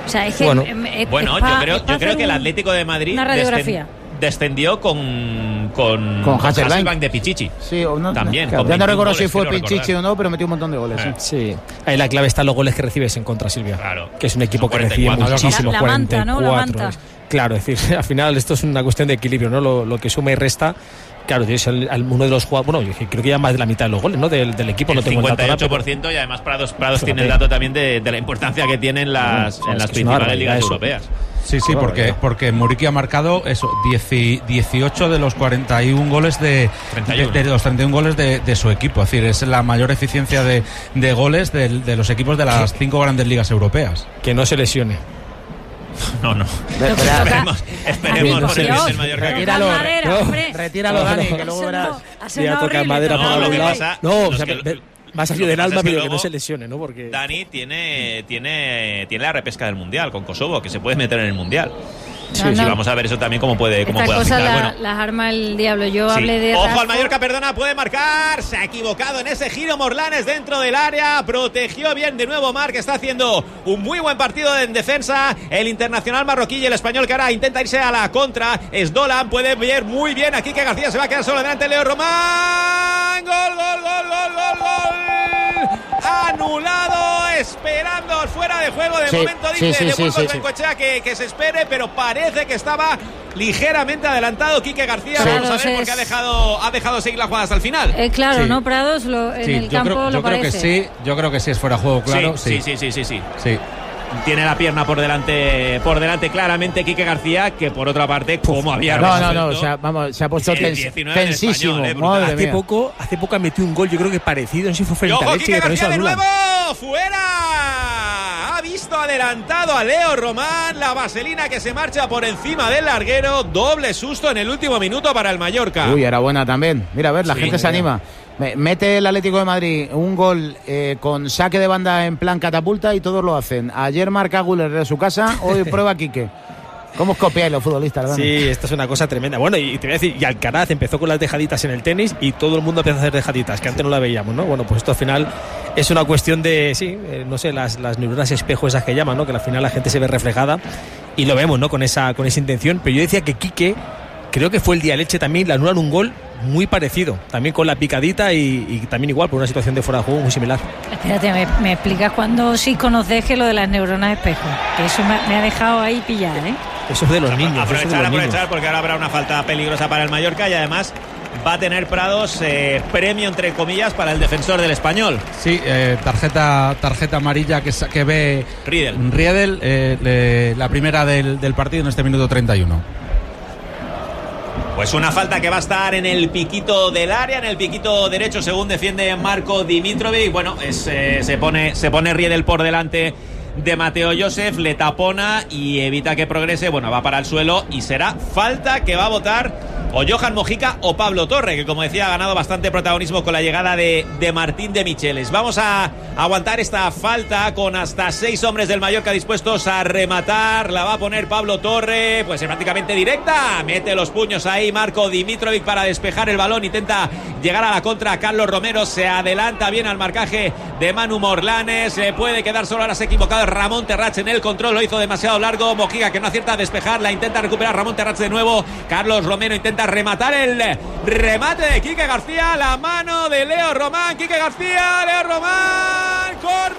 O sea, es que bueno, eh, bueno es pa, yo creo, es pa yo creo que el un, Atlético de Madrid una radiografía. Descend, descendió con con, con, con Hasselbaink de Pichichi. Sí, o no, también. Claro, ya no recuerdo si fue Pichichi o no, pero metió un montón de goles. Eh. Sí. Ahí la clave está en los goles que recibes en contra, Silvia. Claro. Que es un equipo que recibe muchísimos. La, la manta, ¿no? La manta. Claro, es decir, al final esto es una cuestión de equilibrio, ¿no? Lo, lo que suma y resta. Claro, tienes uno de los jugadores, bueno, creo que ya más de la mitad de los goles, ¿no? Del, del equipo, el no tengo cincuenta y ocho por el ciento, y además Prados, Prados tiene el dato también de, de la importancia que tienen las, no, en las principales ligas eso. europeas. Sí, sí, porque, porque Muriqui ha marcado eso, dieciocho de los cuarenta y uno goles de, de, de los treinta y uno goles de, de su equipo. Es decir, es la mayor eficiencia de, de goles de, de los equipos de las cinco grandes ligas europeas. Que no se lesione. No, no. Esperemos, esperemos por el bien del Mallorca. Retíralo, madera, no, retíralo, Dani, que luego verás. Voy a tocar madera no, para lo algún que lado. pasa, no, o sea, que, me, me ha salido del alma, es que pero que no se lesione, ¿no? Porque Dani tiene, tiene, tiene la repesca del Mundial con Kosovo, que se puede meter en el Mundial. Sí, no, sí, no. Vamos a ver eso también cómo puede, cómo puede afectar. La, bueno. Las arma el diablo. Yo sí. hablé de Ojo Rafa. al Mallorca, perdona, puede marcar. Se ha equivocado en ese giro Morlanes dentro del área. Protegió bien de nuevo Marc, que está haciendo un muy buen partido en defensa. El internacional marroquí y el español, que ahora intenta irse a la contra. Es Dolan, puede ver muy bien aquí que García se va a quedar solo delante. Leo Román. Gol, gol, gol, gol, gol, gol. Anulado, esperando fuera de juego. De sí, momento dice sí, sí, de sí, Burgos sí, Bengoechea que, que se espere, pero parece que estaba ligeramente adelantado Quique García. Sí. Vamos a ver, porque ha dejado, ha dejado seguir la jugada hasta el final. Eh, claro, sí. ¿no? Prados lo, en sí, el yo campo creo, lo yo parece. Creo que sí, yo creo que sí es fuera de juego, claro. Sí, sí, sí, sí, sí, sí. sí. Tiene la pierna por delante, por delante claramente Quique García, que por otra parte, como había No, no, no, o sea, vamos, se ha puesto tens, tensísimo. Español, eh, hace poco, hace poco ha metido un gol, yo creo que parecido, no sé si fue frente a Leche. Quique García de nuevo, fuera. Ha visto adelantado a Leo Román, la vaselina que se marcha por encima del larguero, doble susto en el último minuto para el Mallorca. Uy, era buena también. Mira, a ver, la sí, gente se anima. Mete el Atlético de Madrid un gol eh, con saque de banda en plan catapulta y todos lo hacen. Ayer marca Güler de su casa, hoy prueba Quique. ¿Cómo os copiáis los futbolistas, verdad? Sí, esto es una cosa tremenda. Bueno, y te voy a decir, y Alcaraz empezó con las dejaditas en el tenis y todo el mundo empieza a hacer dejaditas, que antes no la veíamos, ¿no? Bueno, pues esto al final es una cuestión de, sí, eh, no sé, las, las neuronas espejo esas que llaman, ¿no? Que al final la gente se ve reflejada y lo vemos, ¿no? Con esa, con esa intención. Pero yo decía que Quique, creo que fue el día de Leche también, le anulan un gol muy parecido, también con la picadita y, y también igual por una situación de fuera de juego muy similar. Espérate, me, me explicas cuando Sico nos deje lo de las neuronas espejo, que eso me, me ha dejado ahí pillar, ¿eh? Eso es de los niños. Aprovechar, eso es de los aprovechar, niños. porque ahora habrá una falta peligrosa para el Mallorca y además va a tener Prados eh, premio, entre comillas, para el defensor del Español. Sí, eh, tarjeta tarjeta amarilla que, que ve Riedel, Riedel eh, le, la primera del, del partido en este minuto treinta y uno. Pues una falta que va a estar en el piquito del área, en el piquito derecho, según defiende Marco Dimitrovic. Bueno, es, eh, se pone se pone Riedel por delante de Mateo Josef, le tapona y evita que progrese. Bueno, va para el suelo y será falta que va a votar o Johan Mojica o Pablo Torre, que como decía ha ganado bastante protagonismo con la llegada de, de Martín de Micheles. Vamos a aguantar esta falta con hasta seis hombres del Mallorca dispuestos a rematar. La va a poner Pablo Torre, pues es prácticamente directa. Mete los puños ahí Marco Dimitrovic para despejar el balón. Intenta llegar a la contra. Carlos Romero se adelanta bien al marcaje de Manu Morlanes. Se puede quedar solo, ahora se ha equivocado Ramón Terrats en el control. Lo hizo demasiado largo. Mojica, que no acierta a despejar. La intenta recuperar Ramón Terrats de nuevo. Carlos Romero intenta rematar el remate de Quique García, la mano de Leo Román. Quique García, Leo Román,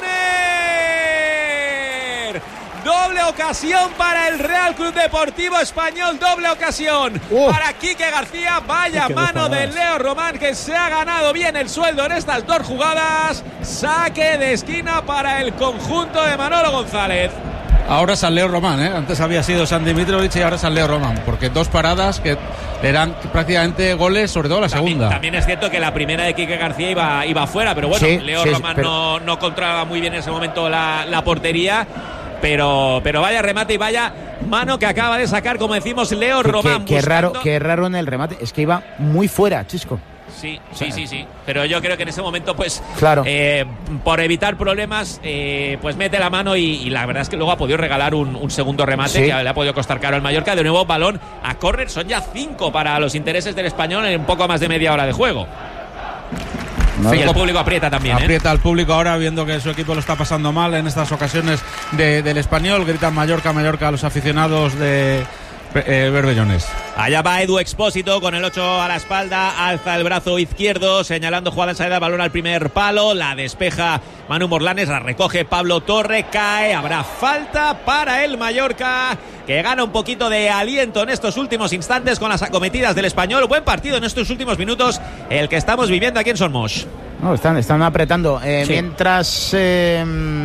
córner, doble ocasión para el Real Club Deportivo Español, doble ocasión uh. para Quique García. Vaya mano de Leo Román, que se ha ganado bien el sueldo en estas dos jugadas. Saque de esquina para el conjunto de Manolo González. Ahora es Leo Román, ¿eh? Antes había sido San Dimitrovic y ahora es Leo Román, porque dos paradas que eran prácticamente goles, sobre todo la también, segunda. También es cierto que la primera de Quique García iba, iba fuera, pero bueno, sí, Leo sí, Román pero... no, no controlaba muy bien en ese momento la, la portería, pero, pero vaya remate y vaya mano que acaba de sacar, como decimos, Leo Román. Qué, qué, raro, qué raro en el remate, es que iba muy fuera, Chisco. Sí, sí, sí, sí. Pero yo creo que en ese momento, pues, claro. eh, por evitar problemas, eh, pues mete la mano y, y la verdad es que luego ha podido regalar un, un segundo remate, sí, que le ha podido costar caro al Mallorca. De nuevo, balón a córner. Son ya cinco para los intereses del Español en un poco más de media hora de juego. No, y el público aprieta también. Aprieta ¿eh? al público ahora, viendo que su equipo lo está pasando mal en estas ocasiones de, del Español. Gritan Mallorca, Mallorca a los aficionados de eh, Berbellones. Allá va Edu Expósito con el ocho a la espalda, alza el brazo izquierdo, señalando jugada en salida, balón al primer palo, la despeja Manu Morlanes, la recoge Pablo Torre, cae, habrá falta para el Mallorca, que gana un poquito de aliento en estos últimos instantes con las acometidas del Español. Buen partido en estos últimos minutos, el que estamos viviendo aquí en Somos. No, están, están apretando, eh, sí. mientras eh,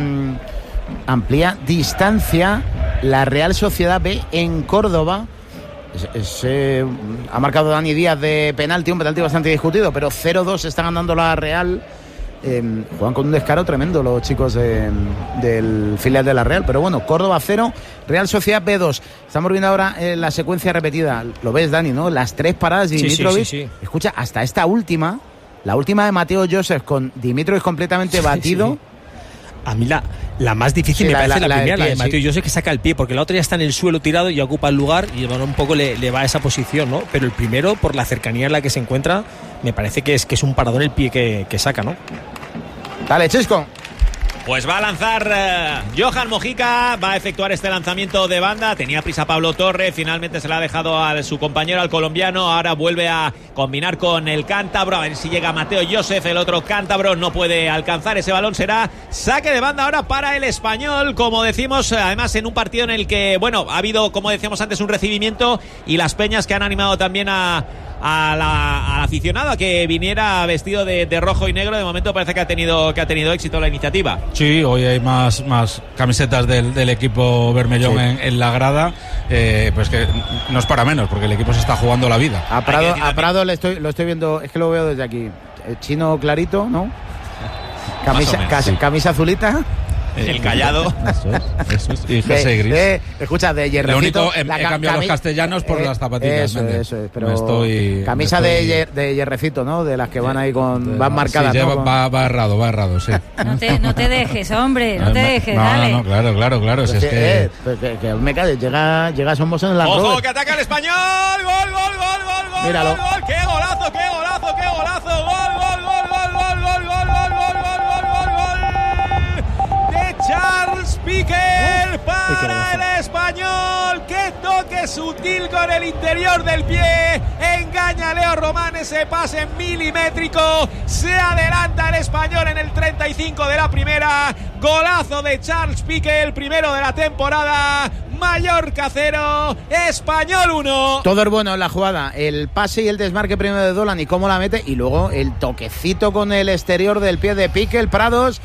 amplía distancia la Real Sociedad B en Córdoba. Es, es, eh, ha marcado Dani Díaz de penalti, un penalti bastante discutido, pero cero dos está ganando la Real. Eh, juegan con un descaro tremendo los chicos de, del filial de la Real, pero bueno, Córdoba cero, Real Sociedad B dos. Estamos viendo ahora eh, la secuencia repetida, lo ves, Dani, ¿no? Las tres paradas de sí, Dimitrovic. sí, sí, sí. Escucha, hasta esta última, la última de Mateo Joseph con Dimitrovic completamente batido. Sí, sí. A mí la, la más difícil sí, me la, parece la, la, la primera, pie, la de Mateo sí. Joseph, que saca el pie, porque la otra ya está en el suelo tirado y ocupa el lugar y bueno, un poco le, le va a esa posición, ¿no? Pero el primero, por la cercanía en la que se encuentra, me parece que es, que es un paradón el pie que, que saca, ¿no? Dale, Chisco. Pues va a lanzar uh, Johan Mojica, va a efectuar este lanzamiento de banda. Tenía prisa Pablo Torre, finalmente se la ha dejado a su compañero, al colombiano. Ahora vuelve a combinar con el cántabro, a ver si llega Mateo Joseph, el otro cántabro no puede alcanzar ese balón. Será saque de banda ahora para el Español, como decimos, además en un partido en el que, bueno, ha habido, como decíamos antes, un recibimiento y las peñas que han animado también a... A la, al aficionado a que viniera vestido de, de rojo y negro. De momento parece que ha tenido que ha tenido éxito la iniciativa. Sí, hoy hay más, más camisetas del, del equipo bermellón sí. en, en la grada, eh, pues que no es para menos, porque el equipo se está jugando la vida. A Prado, a Prado le estoy, lo estoy viendo, es que lo veo desde aquí. El chino clarito, ¿no? Camisa, menos, sí. camisa azulita. El callado. Eso es, eso es. Y jersey gris. De, escucha, de hierrecito. Lo único, he, he cambiado los castellanos por eh, las zapatillas. Eso, Méndez. eso es, pero me estoy, camisa me estoy... de, de hierrecito, ¿no? De las que van ahí con... van marcadas, sí, ¿no? Lleva, va, va errado, va errado, sí. No te, no te dejes, hombre, no te dejes, no, dale. No, no, claro, claro, claro. Pues si es que, que... Eh, pues que, que me cae, llega, llega Somos en la... ¡Ojo, Robert. que ataca el Español! ¡Gol, gol, gol, gol, gol! Míralo. Gol, gol. ¡Qué golazo, qué golazo, qué golazo! ¡Gol, gol, gol, gol, gol, gol, gol, gol, gol, gol, gol, gol! De Charles Piqué para el Español. ¡Qué toque sutil con el interior del pie! Engaña a Leo Román, ese pase milimétrico. Se adelanta el Español en el treinta y cinco de la primera. Golazo de Charles Piqué, el primero de la temporada. Mallorca cero, Español uno. Todo es bueno en la jugada, el pase y el desmarque primero de Dolan y cómo la mete, y luego el toquecito con el exterior del pie de Piqué, el Prados.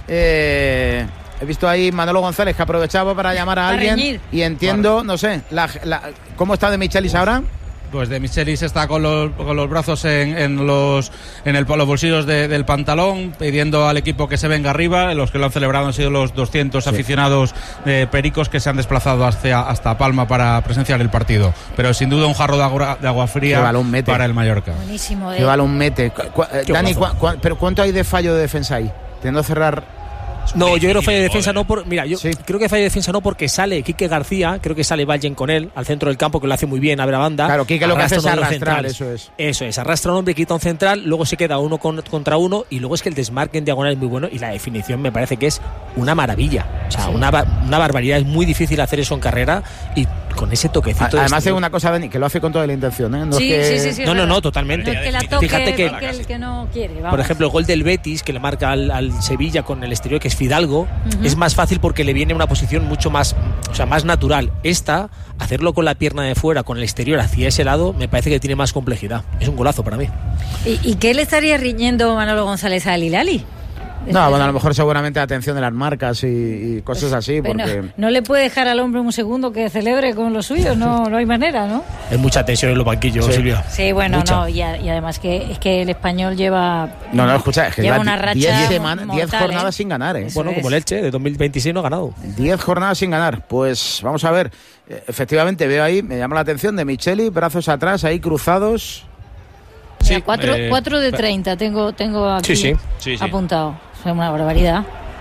Eh, he visto ahí Manolo González que aprovechaba para llamar a alguien reñir. Y entiendo, no sé, la, la, ¿cómo está de Michelis ahora? Pues de Michelis está con los, con los brazos en, en los en el, los bolsillos de, del pantalón, pidiendo al equipo que se venga arriba. Los que lo han celebrado han sido los doscientos sí. aficionados de pericos que se han desplazado hasta, hasta Palma para presenciar el partido. Pero sin duda un jarro de agua, de agua fría para el Mallorca. Buenísimo, ¿eh? Qué balón mete. ¿Cu, cu, Dani, cu, cu, ¿pero cuánto hay de fallo de defensa ahí? Teniendo que cerrar... No, yo creo que falla de defensa no por... Mira, yo sí. creo que falla de defensa no porque sale Quique García, creo que sale Vallen con él al centro del campo, que lo hace muy bien, abre la banda. Claro, Quique lo que hace es arrastrar, eso es. Eso es, arrastra un hombre, quita un central, luego se queda uno con, contra uno y luego es que el desmarque en diagonal es muy bueno y la definición me parece que es una maravilla. O sea, sí. una, una barbaridad, es muy difícil hacer eso en carrera y con ese toquecito. Además de una cosa, Dani, que lo hace con toda la intención, ¿eh? No, sí, es que... sí, sí, sí, no, no, no, totalmente. No es que la toque, Fíjate que, que, el que no quiere, vamos. Por ejemplo, el gol del Betis, que le marca al, al Sevilla con el exterior, que es Fidalgo, uh-huh. es más fácil porque le viene una posición mucho más, o sea, más natural. Esta, hacerlo con la pierna de fuera, con el exterior hacia ese lado, me parece que tiene más complejidad. Es un golazo para mí. ¿Y, y qué le estaría riñendo Manolo González a Lilali? No, bueno, a lo mejor seguramente atención de las marcas y, y cosas así, porque... Bueno, no le puede dejar al hombre un segundo que celebre con los suyos, no, no hay manera, ¿no? Hay mucha tensión en los banquillos, sí. Silvia. Sí, bueno, mucha. no, y, a, y además que es que el Español lleva... No, no, escucha, es que lleva una racha diez semanas, diez jornadas ¿eh? sin ganar, ¿eh? Eso bueno, es. Como el Elche, de dos mil veintiséis no ha ganado. diez jornadas sin ganar, pues vamos a ver, efectivamente veo ahí, me llama la atención de Micheli, brazos atrás, ahí cruzados... Sí, cuatro eh, de treinta tengo, tengo aquí sí, sí. Sí, sí. apuntado. Es una barbaridad.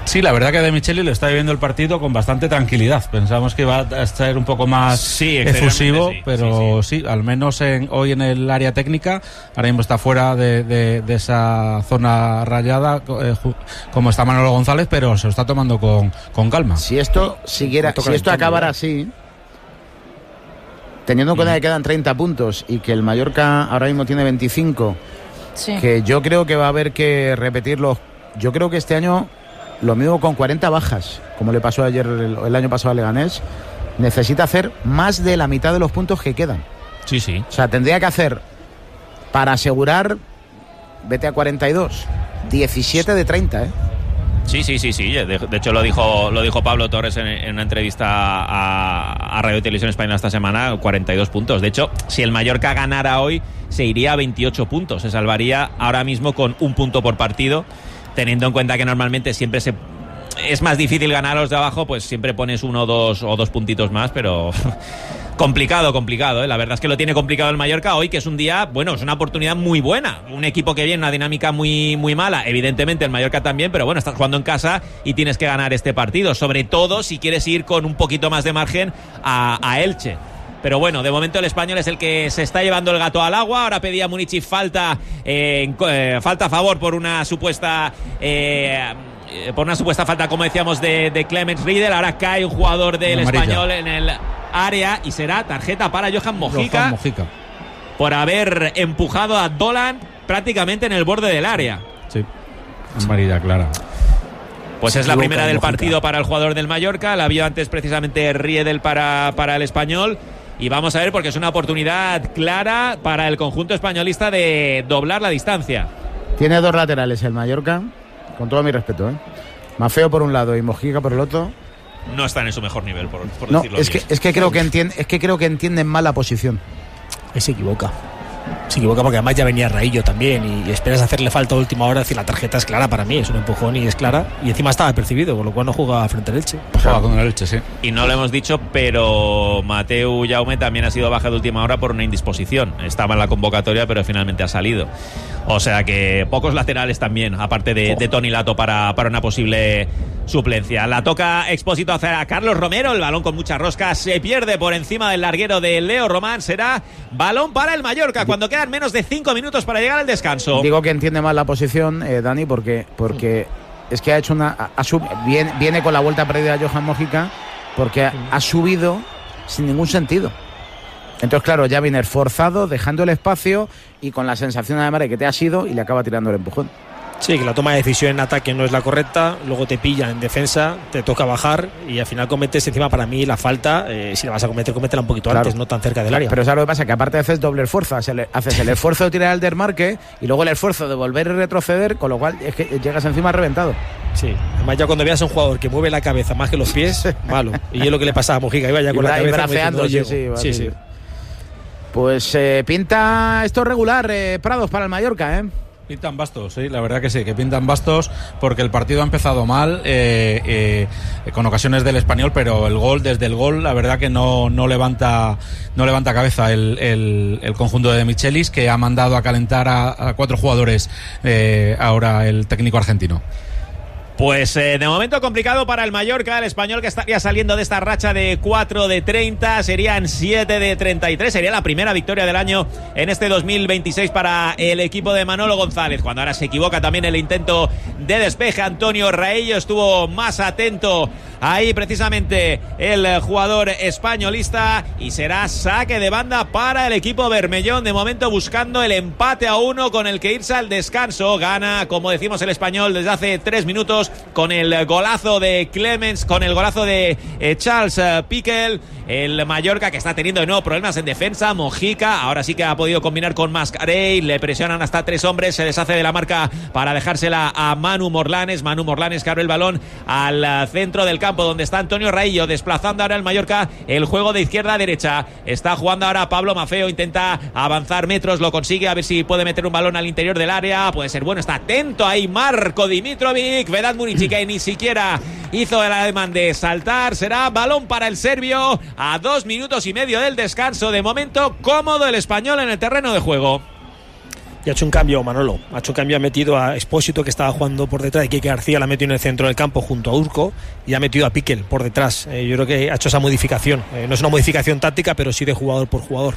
Sí, la verdad que De Michelis le está viviendo el partido con bastante tranquilidad. Pensamos que iba a estar un poco más sí, efusivo, sí, pero sí, sí. sí, al menos en, hoy en el área técnica, ahora mismo está fuera de, de, de esa zona rayada, eh, como está Manolo González, pero se lo está tomando con, con calma. Si esto siguiera, si esto acabara así, teniendo en cuenta que quedan treinta puntos y que el Mallorca ahora mismo tiene veinticinco, sí. que yo creo que va a haber que repetirlo. Yo creo que este año lo mismo con cuarenta bajas, como le pasó ayer el, el año pasado a Leganés, necesita hacer más de la mitad de los puntos que quedan. Sí, sí. O sea, tendría que hacer, para asegurar, vete a cuarenta y dos, diecisiete de treinta, ¿eh? Sí, sí, sí, sí. De, de hecho lo dijo lo dijo Pablo Torres en, en una entrevista a, a Radio Televisión Española esta semana, cuarenta y dos puntos. De hecho, si el Mallorca ganara hoy, se iría a veintiocho puntos. Se salvaría ahora mismo con un punto por partido, teniendo en cuenta que normalmente siempre se es más difícil ganar a los de abajo, pues siempre pones uno dos o dos puntitos más, pero complicado, complicado, ¿eh? La verdad es que lo tiene complicado el Mallorca hoy, que es un día, bueno, es una oportunidad muy buena. Un equipo que viene, una dinámica muy, muy mala, evidentemente el Mallorca también, pero bueno, estás jugando en casa y tienes que ganar este partido, sobre todo si quieres ir con un poquito más de margen a, a Elche. Pero bueno, de momento el Español es el que se está llevando el gato al agua. Ahora pedía Munichi falta, eh, eh, falta a favor por una supuesta... Eh, por una supuesta falta, como decíamos, de, de Clemens Riedel. Ahora cae un jugador del Español en el área y será tarjeta para Johan Mojica, Johan Mojica por haber empujado a Dolan prácticamente en el borde del área. Sí, amarilla clara. Pues es la primera del partido para el jugador del Mallorca. La vio antes precisamente Riedel para, para el Español. Y vamos a ver, porque es una oportunidad clara para el conjunto españolista de doblar la distancia. Tiene dos laterales el Mallorca, con todo mi respeto, ¿eh? Maffeo por un lado y Mojica por el otro. No están en su mejor nivel, por, por no, decirlo es bien. que es que creo que entiende, es que creo que entienden mal la posición. Y se equivoca. Se equivoca porque además ya venía Raillo también y, y esperas hacerle falta a última hora. Es decir, la tarjeta es clara para mí, es un empujón y es clara. Y encima estaba percibido, con lo cual no juega frente al Elche. Juega con el Elche, sí. Y no lo hemos dicho, pero Mateu Jaume también ha sido baja de última hora por una indisposición. Estaba en la convocatoria, pero finalmente ha salido. O sea que pocos laterales también, aparte de, de Toni Lato para, para una posible suplencia. La toca Expósito hacia Carlos Romero, el balón con muchas roscas se pierde por encima del larguero de Leo Román. Será balón para el Mallorca cuando quedan menos de cinco minutos para llegar al descanso. Digo que entiende mal la posición, eh, Dani, porque, porque es que ha hecho una... Ha, ha sub, viene, viene con la vuelta perdida Johan Mojica, porque ha, ha subido sin ningún sentido. Entonces, claro, ya viene forzado, dejando el espacio y con la sensación además de que te has ido y le acaba tirando el empujón. Sí, que la toma de decisión en ataque no es la correcta, luego te pilla en defensa, te toca bajar y al final cometes encima para mí la falta. Eh, si la vas a cometer, cométela un poquito claro. antes, no tan cerca del área. Pero ¿sabes lo que pasa? Que aparte haces doble esfuerzo, haces el esfuerzo de tirar el desmarque y luego el esfuerzo de volver y retroceder, con lo cual es que llegas encima reventado. Sí, además ya cuando veas a un jugador que mueve la cabeza más que los pies, malo. Y es lo que le pasaba a Mojica, iba ya con y la cabeza braceando, no sí, sí, sí, sí. Pues eh, pinta esto regular, eh, Prados para el Mallorca, ¿eh? Pintan bastos, sí, la verdad que sí, que pintan bastos porque el partido ha empezado mal, eh, eh, con ocasiones del Español, pero el gol, desde el gol, la verdad que no, no levanta no levanta cabeza el, el, el conjunto de De Michelis, que ha mandado a calentar a, a cuatro jugadores eh, ahora el técnico argentino. Pues eh, de momento complicado para el Mallorca, el Español que estaría saliendo de esta racha de cuatro de treinta, serían siete de treinta y tres, sería la primera victoria del año en este dos mil veintiséis para el equipo de Manolo González, cuando ahora se equivoca también el intento de despeje. Antonio Raillo estuvo más atento ahí precisamente el jugador españolista y será saque de banda para el equipo bermellón, de momento buscando el empate a uno con el que irse al descanso. Gana, como decimos, el Español desde hace tres minutos con el golazo de Clemens, con el golazo de eh, Charles eh, Piquel. El Mallorca, que está teniendo de nuevo problemas en defensa. Mojica ahora sí que ha podido combinar con Mascarell, le presionan hasta tres hombres, se deshace de la marca para dejársela a Manu Morlanes. Manu Morlanes que abre el balón al centro del campo donde está Antonio Raillo, desplazando ahora el Mallorca el juego de izquierda a derecha. Está jugando ahora Pablo Maffeo, intenta avanzar metros, lo consigue, a ver si puede meter un balón al interior del área, puede ser bueno, está atento ahí Marko Dimitrovic. Vedat Munichi, que ni siquiera hizo el ademán de saltar. Será balón para el serbio a dos minutos y medio del descanso. De momento cómodo el Español en el terreno de juego. Y ha hecho un cambio Manolo, ha hecho un cambio, ha metido a Expósito, que estaba jugando por detrás, y Quique García la ha metido en el centro del campo junto a Urco, y ha metido a Piquel por detrás. Eh, yo creo que ha hecho esa modificación, eh, no es una modificación táctica, pero sí de jugador por jugador.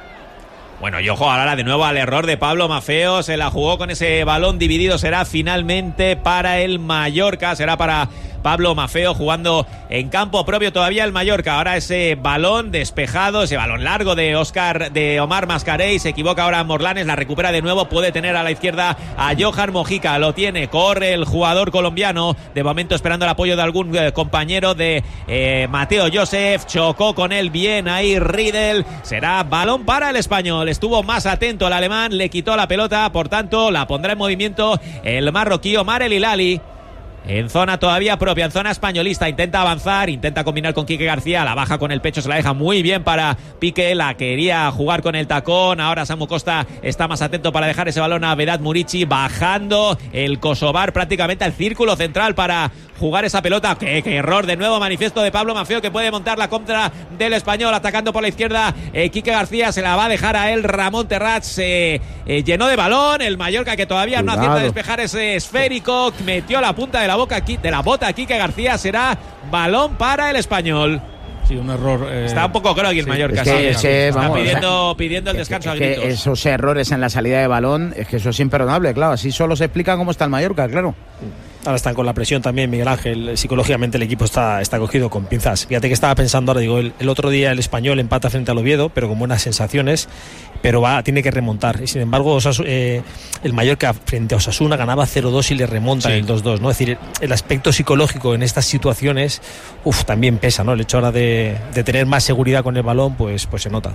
Bueno, y ojo ahora de nuevo al error de Pablo Maffeo, se la jugó con ese balón dividido, será finalmente para el Mallorca, será para Pablo Maffeo jugando en campo propio todavía el Mallorca. Ahora ese balón despejado, ese balón largo de Oscar, de Omar Mascarell, se equivoca ahora Morlanes, la recupera de nuevo, puede tener a la izquierda a Johan Mojica, lo tiene, corre el jugador colombiano, de momento esperando el apoyo de algún eh, compañero de eh, Mateo Joseph, chocó con él bien ahí Riedel, será balón para el español. Estuvo más atento el alemán, le quitó la pelota, por tanto la pondrá en movimiento el marroquí Omar El Hilali. En zona todavía propia, en zona españolista, intenta avanzar, intenta combinar con Quique García, la baja con el pecho, se la deja muy bien para Piqué, la quería jugar con el tacón, ahora Samu Costa está más atento para dejar ese balón a Vedat Murici, bajando el Kosovar prácticamente al círculo central para jugar esa pelota. ¡Qué, qué error! De nuevo manifiesto de Pablo Maffeo, que puede montar la contra del español, atacando por la izquierda eh, Quique García, se la va a dejar a él Ramón Terrat, se eh, llenó de balón el Mallorca, que todavía Cuidado. no acierta a despejar ese esférico, metió la punta de la boca de la bota Quique García, será balón para el español. Sí, un error. Eh... Está un poco groggy el sí, Mallorca. Es que, sí, ese, está vamos, pidiendo, o sea, pidiendo el descanso es que, a gritos. Que esos errores en la salida de balón, es que eso es imperdonable, claro. Así solo se explica cómo está el Mallorca, claro. Ahora están con la presión también, Miguel Ángel. Psicológicamente el equipo está, está cogido con pinzas. Fíjate que estaba pensando ahora, digo, el, el otro día el Español empata frente al Oviedo, pero con buenas sensaciones, pero va, tiene que remontar. Y sin embargo, Osasu, eh, el Mallorca frente a Osasuna ganaba cero dos y le remonta sí. el dos dos, ¿no? Es decir, el aspecto psicológico en estas situaciones, uf, también pesa, ¿no? El hecho ahora de, de tener más seguridad con el balón, pues, pues se nota.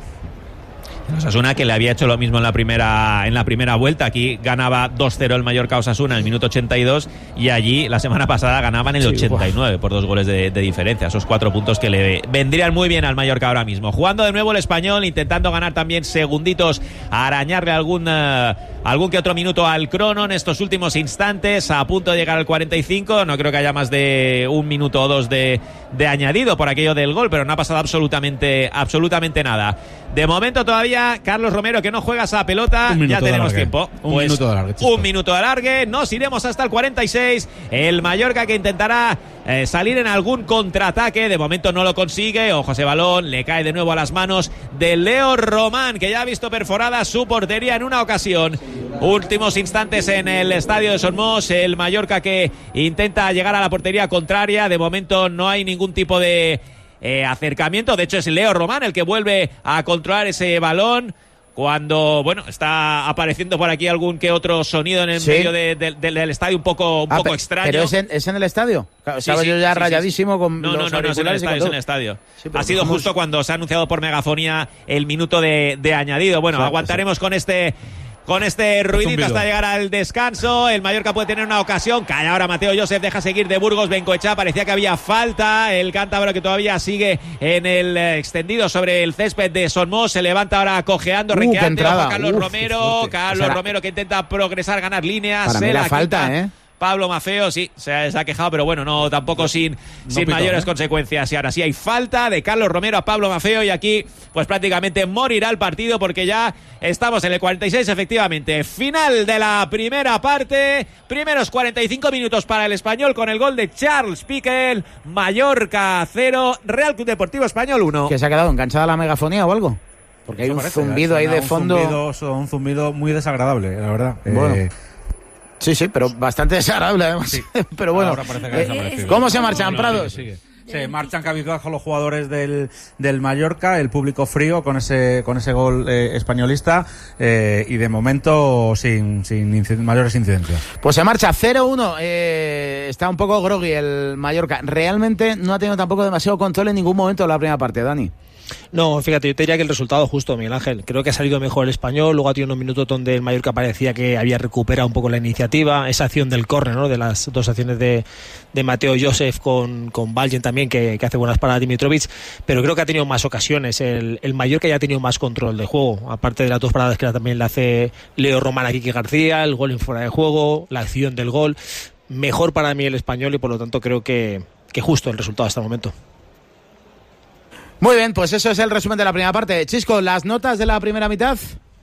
Osasuna, que le había hecho lo mismo en la primera en la primera vuelta. Aquí ganaba dos cero el Mallorca Osasuna en el minuto ochenta y dos, y allí la semana pasada ganaban en el sí, ochenta y nueve por dos goles de, de diferencia. Esos cuatro puntos que le vendrían muy bien al Mallorca ahora mismo. Jugando de nuevo el español, intentando ganar también segunditos, a arañarle algún uh, algún que otro minuto al crono en estos últimos instantes, a punto de llegar al cuarenta y cinco. No creo que haya más de un minuto o dos de, de añadido por aquello del gol, pero no ha pasado absolutamente absolutamente nada. De momento todavía Carlos Romero, que no juega esa pelota, ya tenemos tiempo. Un pues minuto de alargue. Chico. Un minuto de alargue, nos iremos hasta el cuarenta y seis. El Mallorca, que intentará eh, salir en algún contraataque, de momento no lo consigue. Ojo, ese balón le cae de nuevo a las manos de Leo Román, que ya ha visto perforada su portería en una ocasión. Últimos instantes en el estadio de Somos, el Mallorca que intenta llegar a la portería contraria. De momento no hay ningún tipo de Eh, acercamiento, de hecho es Leo Román el que vuelve a controlar ese balón, cuando, bueno, está apareciendo por aquí algún que otro sonido en el sí. medio de, de, de, del estadio un poco, un ah, poco pe- extraño. ¿Pero es en, es en el estadio? Sí, Estaba sí, yo ya sí, rayadísimo sí, sí. con no, los no, no, no, es en el estadio, es en el estadio. Sí, ha sido ¿cómo? Justo cuando se ha anunciado por megafonía el minuto de, de añadido. Bueno, sí, aguantaremos sí. con este... Con este ruidito hasta llegar al descanso. El Mallorca puede tener una ocasión. Cae ahora Mateo Joseph, deja seguir de Burgos. Bencoechea, parecía que había falta. El cántabro, que todavía sigue en el extendido sobre el césped de Somos, se levanta ahora cojeando, uh, renqueante. Ojo, Carlos Uf, Romero. Carlos Será... Romero, que intenta progresar, ganar líneas. Para se mí la, la falta, quita. ¿eh? Pablo Maffeo, sí, se ha, se ha quejado, pero bueno, no tampoco sin, no sin pito, mayores ¿eh? consecuencias. Y ahora sí hay falta de Carlos Romero a Pablo Maffeo, y aquí pues prácticamente morirá el partido, porque ya estamos en el cuarenta y seis, efectivamente. Final de la primera parte, primeros cuarenta y cinco minutos para el español, con el gol de Charles Piquel. Mallorca cero, Real Club Deportivo Español uno. ¿Que se ha quedado enganchada la megafonía o algo? Porque hay Eso un parece, zumbido ahí de fondo. Un zumbido, un zumbido muy desagradable, la verdad. Bueno. Eh, Sí, sí, pero bastante desagradable además. Sí. Pero bueno, eh, ¿cómo se marchan, no, no, Prados? Sigue, sigue. Se marchan cabizbajos los jugadores del, del Mallorca, el público frío con ese con ese gol eh, españolista, eh, y de momento sin, sin incid- mayores incidencias. Pues se marcha cero uno, eh, está un poco groggy el Mallorca. Realmente no ha tenido tampoco demasiado control en ningún momento de la primera parte, Dani. No, fíjate, yo te diría que el resultado justo, Miguel Ángel. Creo que ha salido mejor el español, luego ha tenido unos minutos donde el Mallorca parecía que había recuperado un poco la iniciativa, esa acción del córner, ¿no? De las dos acciones de, de Mateo Joseph con, con Valjen también, que, que hace buenas paradas Dimitrovic, pero creo que ha tenido más ocasiones. El, el Mallorca ya ha tenido más control de juego, aparte de las dos paradas que también le hace Leo Román a Quique García, el gol en fuera de juego, la acción del gol. Mejor para mí el español, y por lo tanto creo que, que justo el resultado hasta el momento. Muy bien, pues eso es el resumen de la primera parte. Chisco, ¿las notas de la primera mitad?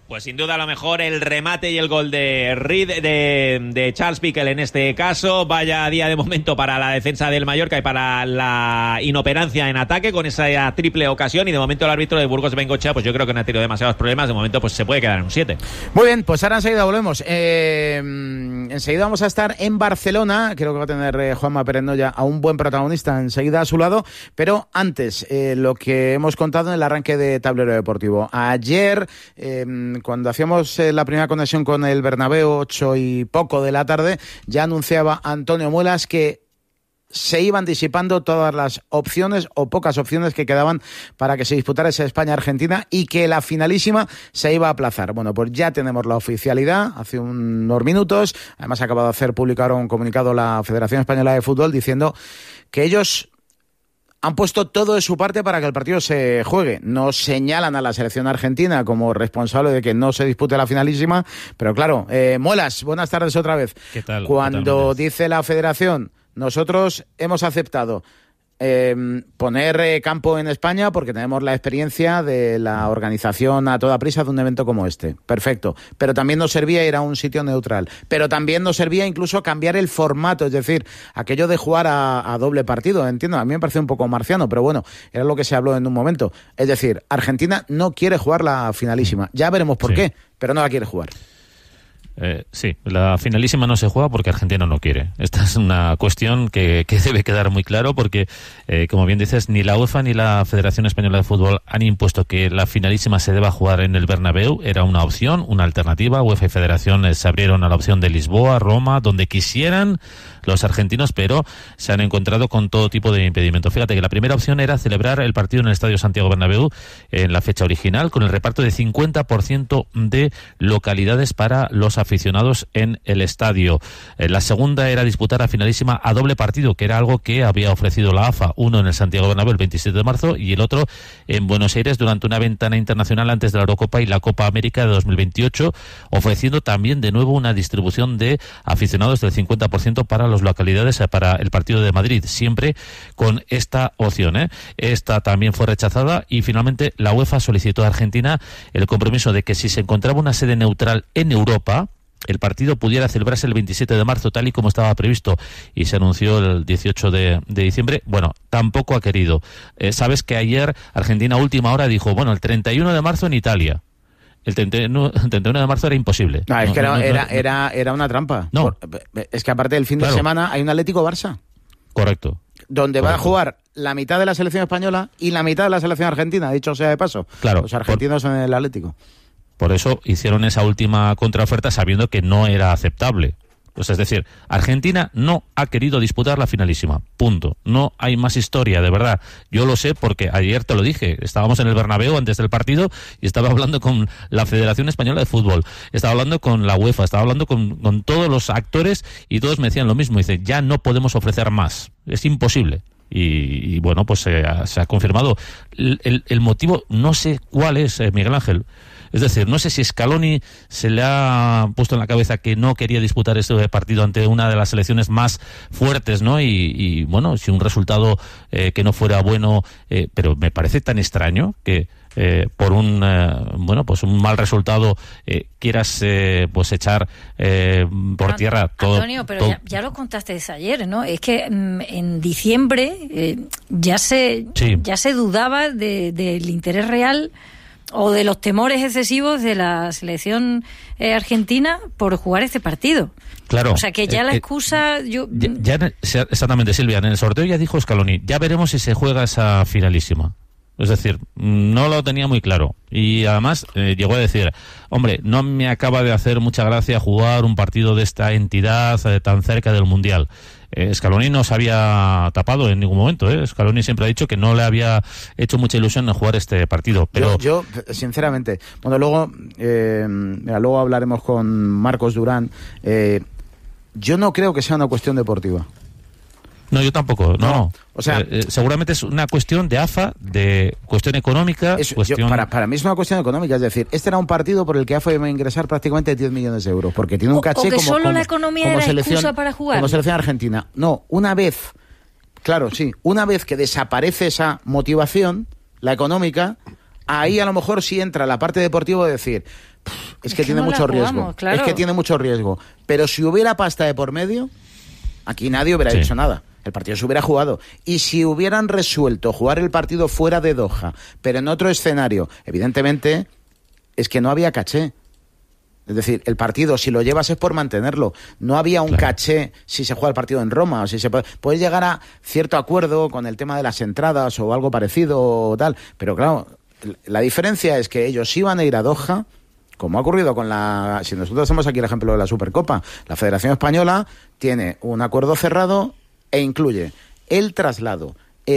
Pues sin duda a lo mejor el remate y el gol de Reed, de, de Charles Piquel en este caso. Vaya día de momento para la defensa del Mallorca y para la inoperancia en ataque con esa triple ocasión. Y de momento el árbitro de Burgos Bengochea, pues yo creo que no ha tenido demasiados problemas. De momento pues se puede quedar en un siete. Muy bien, pues ahora enseguida volvemos. Eh, enseguida vamos a estar en Barcelona. Creo que va a tener eh, Juanma Perennoya a un buen protagonista enseguida a su lado. Pero antes, eh, lo que hemos contado en el arranque de Tablero Deportivo. Ayer... Eh, cuando hacíamos eh, la primera conexión con el Bernabéu, ocho y poco de la tarde, ya anunciaba Antonio Muelas que se iban disipando todas las opciones o pocas opciones que quedaban para que se disputara esa España-Argentina y que la finalísima se iba a aplazar. Bueno, pues ya tenemos la oficialidad hace unos minutos. Además, ha acabado de hacer publicar ahora un comunicado la Federación Española de Fútbol diciendo que ellos han puesto todo de su parte para que el partido se juegue. No señalan a la selección argentina como responsable de que no se dispute la finalísima, pero claro, eh, Muelas, buenas tardes otra vez. ¿Qué tal? Cuando dice la Federación, nosotros hemos aceptado eh, poner eh, campo en España porque tenemos la experiencia de la organización a toda prisa de un evento como este. Perfecto. Pero también nos servía ir a un sitio neutral. Pero también nos servía incluso cambiar el formato, es decir, aquello de jugar a, a doble partido. Entiendo, a mí me parece un poco marciano, pero bueno, era lo que se habló en un momento. Es decir, Argentina no quiere jugar la finalísima. Ya veremos por sí. qué, pero no la quiere jugar. Eh, sí, la finalísima no se juega porque Argentina no quiere. Esta es una cuestión que, que debe quedar muy claro porque, eh, como bien dices, ni la UEFA ni la Federación Española de Fútbol han impuesto que la finalísima se deba jugar en el Bernabéu. Era una opción, una alternativa. UEFA y Federación eh, se abrieron a la opción de Lisboa, Roma, donde quisieran los argentinos, pero se han encontrado con todo tipo de impedimentos. Fíjate que la primera opción era celebrar el partido en el Estadio Santiago Bernabéu en la fecha original, con el reparto de cincuenta por ciento de localidades para los aficionados en el estadio. Eh, la segunda era disputar la finalísima a doble partido, que era algo que había ofrecido la A F A, uno en el Santiago Bernabéu el veintisiete de marzo y el otro en Buenos Aires durante una ventana internacional antes de la Eurocopa y la Copa América de dos mil veintiocho, ofreciendo también de nuevo una distribución de aficionados del cincuenta por ciento para las localidades para el partido de Madrid, siempre con esta opción, ¿eh? Esta también fue rechazada y finalmente la UEFA solicitó a Argentina el compromiso de que si se encontraba una sede neutral en Europa, el partido pudiera celebrarse el veintisiete de marzo tal y como estaba previsto y se anunció el dieciocho de diciembre. Bueno, tampoco ha querido. Eh, sabes que ayer Argentina a última hora dijo, bueno, el treinta y uno de marzo en Italia. El treinta y uno de marzo era imposible. No, es no, que era, no, no, era, no. era, era una trampa. No. Es que aparte del fin claro. de semana hay un Atlético-Barça. Correcto. Donde Correcto. va a jugar la mitad de la selección española y la mitad de la selección argentina, dicho sea de paso. Claro. Los argentinos por, en el Atlético. Por eso hicieron esa última contraoferta sabiendo que no era aceptable. Pues es decir, Argentina no ha querido disputar la finalísima. Punto. No hay más historia, de verdad. Yo lo sé porque ayer te lo dije. Estábamos en el Bernabéu antes del partido y estaba hablando con la Federación Española de Fútbol. Estaba hablando con la UEFA, estaba hablando con, con todos los actores y todos me decían lo mismo. Dice, ya no podemos ofrecer más. Es imposible. Y, y bueno, pues se ha, se ha confirmado. El, el, el motivo, no sé cuál es, eh, Miguel Ángel. Es decir, no sé si Scaloni se le ha puesto en la cabeza que no quería disputar este partido ante una de las selecciones más fuertes, ¿no? Y, y bueno, si un resultado eh, que no fuera bueno, eh, pero me parece tan extraño que eh, por un eh, bueno, pues un mal resultado eh, quieras eh, pues echar eh, por tierra todo. Antonio, pero todo. Ya, ya lo contaste ayer, ¿no? Es que mm, en diciembre eh, ya se sí. ya se dudaba de, del interés real o de los temores excesivos de la selección eh, argentina por jugar este partido. Claro. O sea que ya eh, la eh, excusa... yo ya, ya, exactamente, Silvia. En el sorteo ya dijo Scaloni, ya veremos si se juega esa finalísima. Es decir, no lo tenía muy claro. Y además eh, llegó a decir, hombre, no me acaba de hacer mucha gracia jugar un partido de esta entidad eh, tan cerca del Mundial. Eh, Scaloni no se había tapado en ningún momento, ¿eh? Scaloni siempre ha dicho que no le había hecho mucha ilusión en jugar este partido. Pero yo, yo sinceramente, bueno, luego, eh, mira, luego hablaremos con Marcos Durán. Eh, yo no creo que sea una cuestión deportiva. No, yo tampoco, no. no. O sea, eh, seguramente es una cuestión de A F A, de cuestión económica. Es, cuestión... yo, para, para mí es una cuestión económica, es decir, este era un partido por el que A F A iba a ingresar prácticamente diez millones de euros, porque tiene un caché o, o que como, solo como, la economía como era selección, excusa para jugar. Como selección argentina. No, una vez, claro, sí, una vez que desaparece esa motivación, la económica, ahí a lo mejor sí entra la parte deportiva de decir, es que, es que tiene no mucho jugamos, riesgo. Claro. Es que tiene mucho riesgo. Pero si hubiera pasta de por medio, aquí nadie hubiera sí. dicho nada. El partido se hubiera jugado. Y si hubieran resuelto jugar el partido fuera de Doha, pero en otro escenario, evidentemente, es que no había caché. Es decir, el partido, si lo llevas es por mantenerlo. No había un claro. caché si se juega el partido en Roma. O si se puede, puedes llegar a cierto acuerdo con el tema de las entradas o algo parecido o tal. Pero claro, la diferencia es que ellos iban a ir a Doha, como ha ocurrido con la... Si nosotros hacemos aquí el ejemplo de la Supercopa, la Federación Española tiene un acuerdo cerrado e incluye el traslado,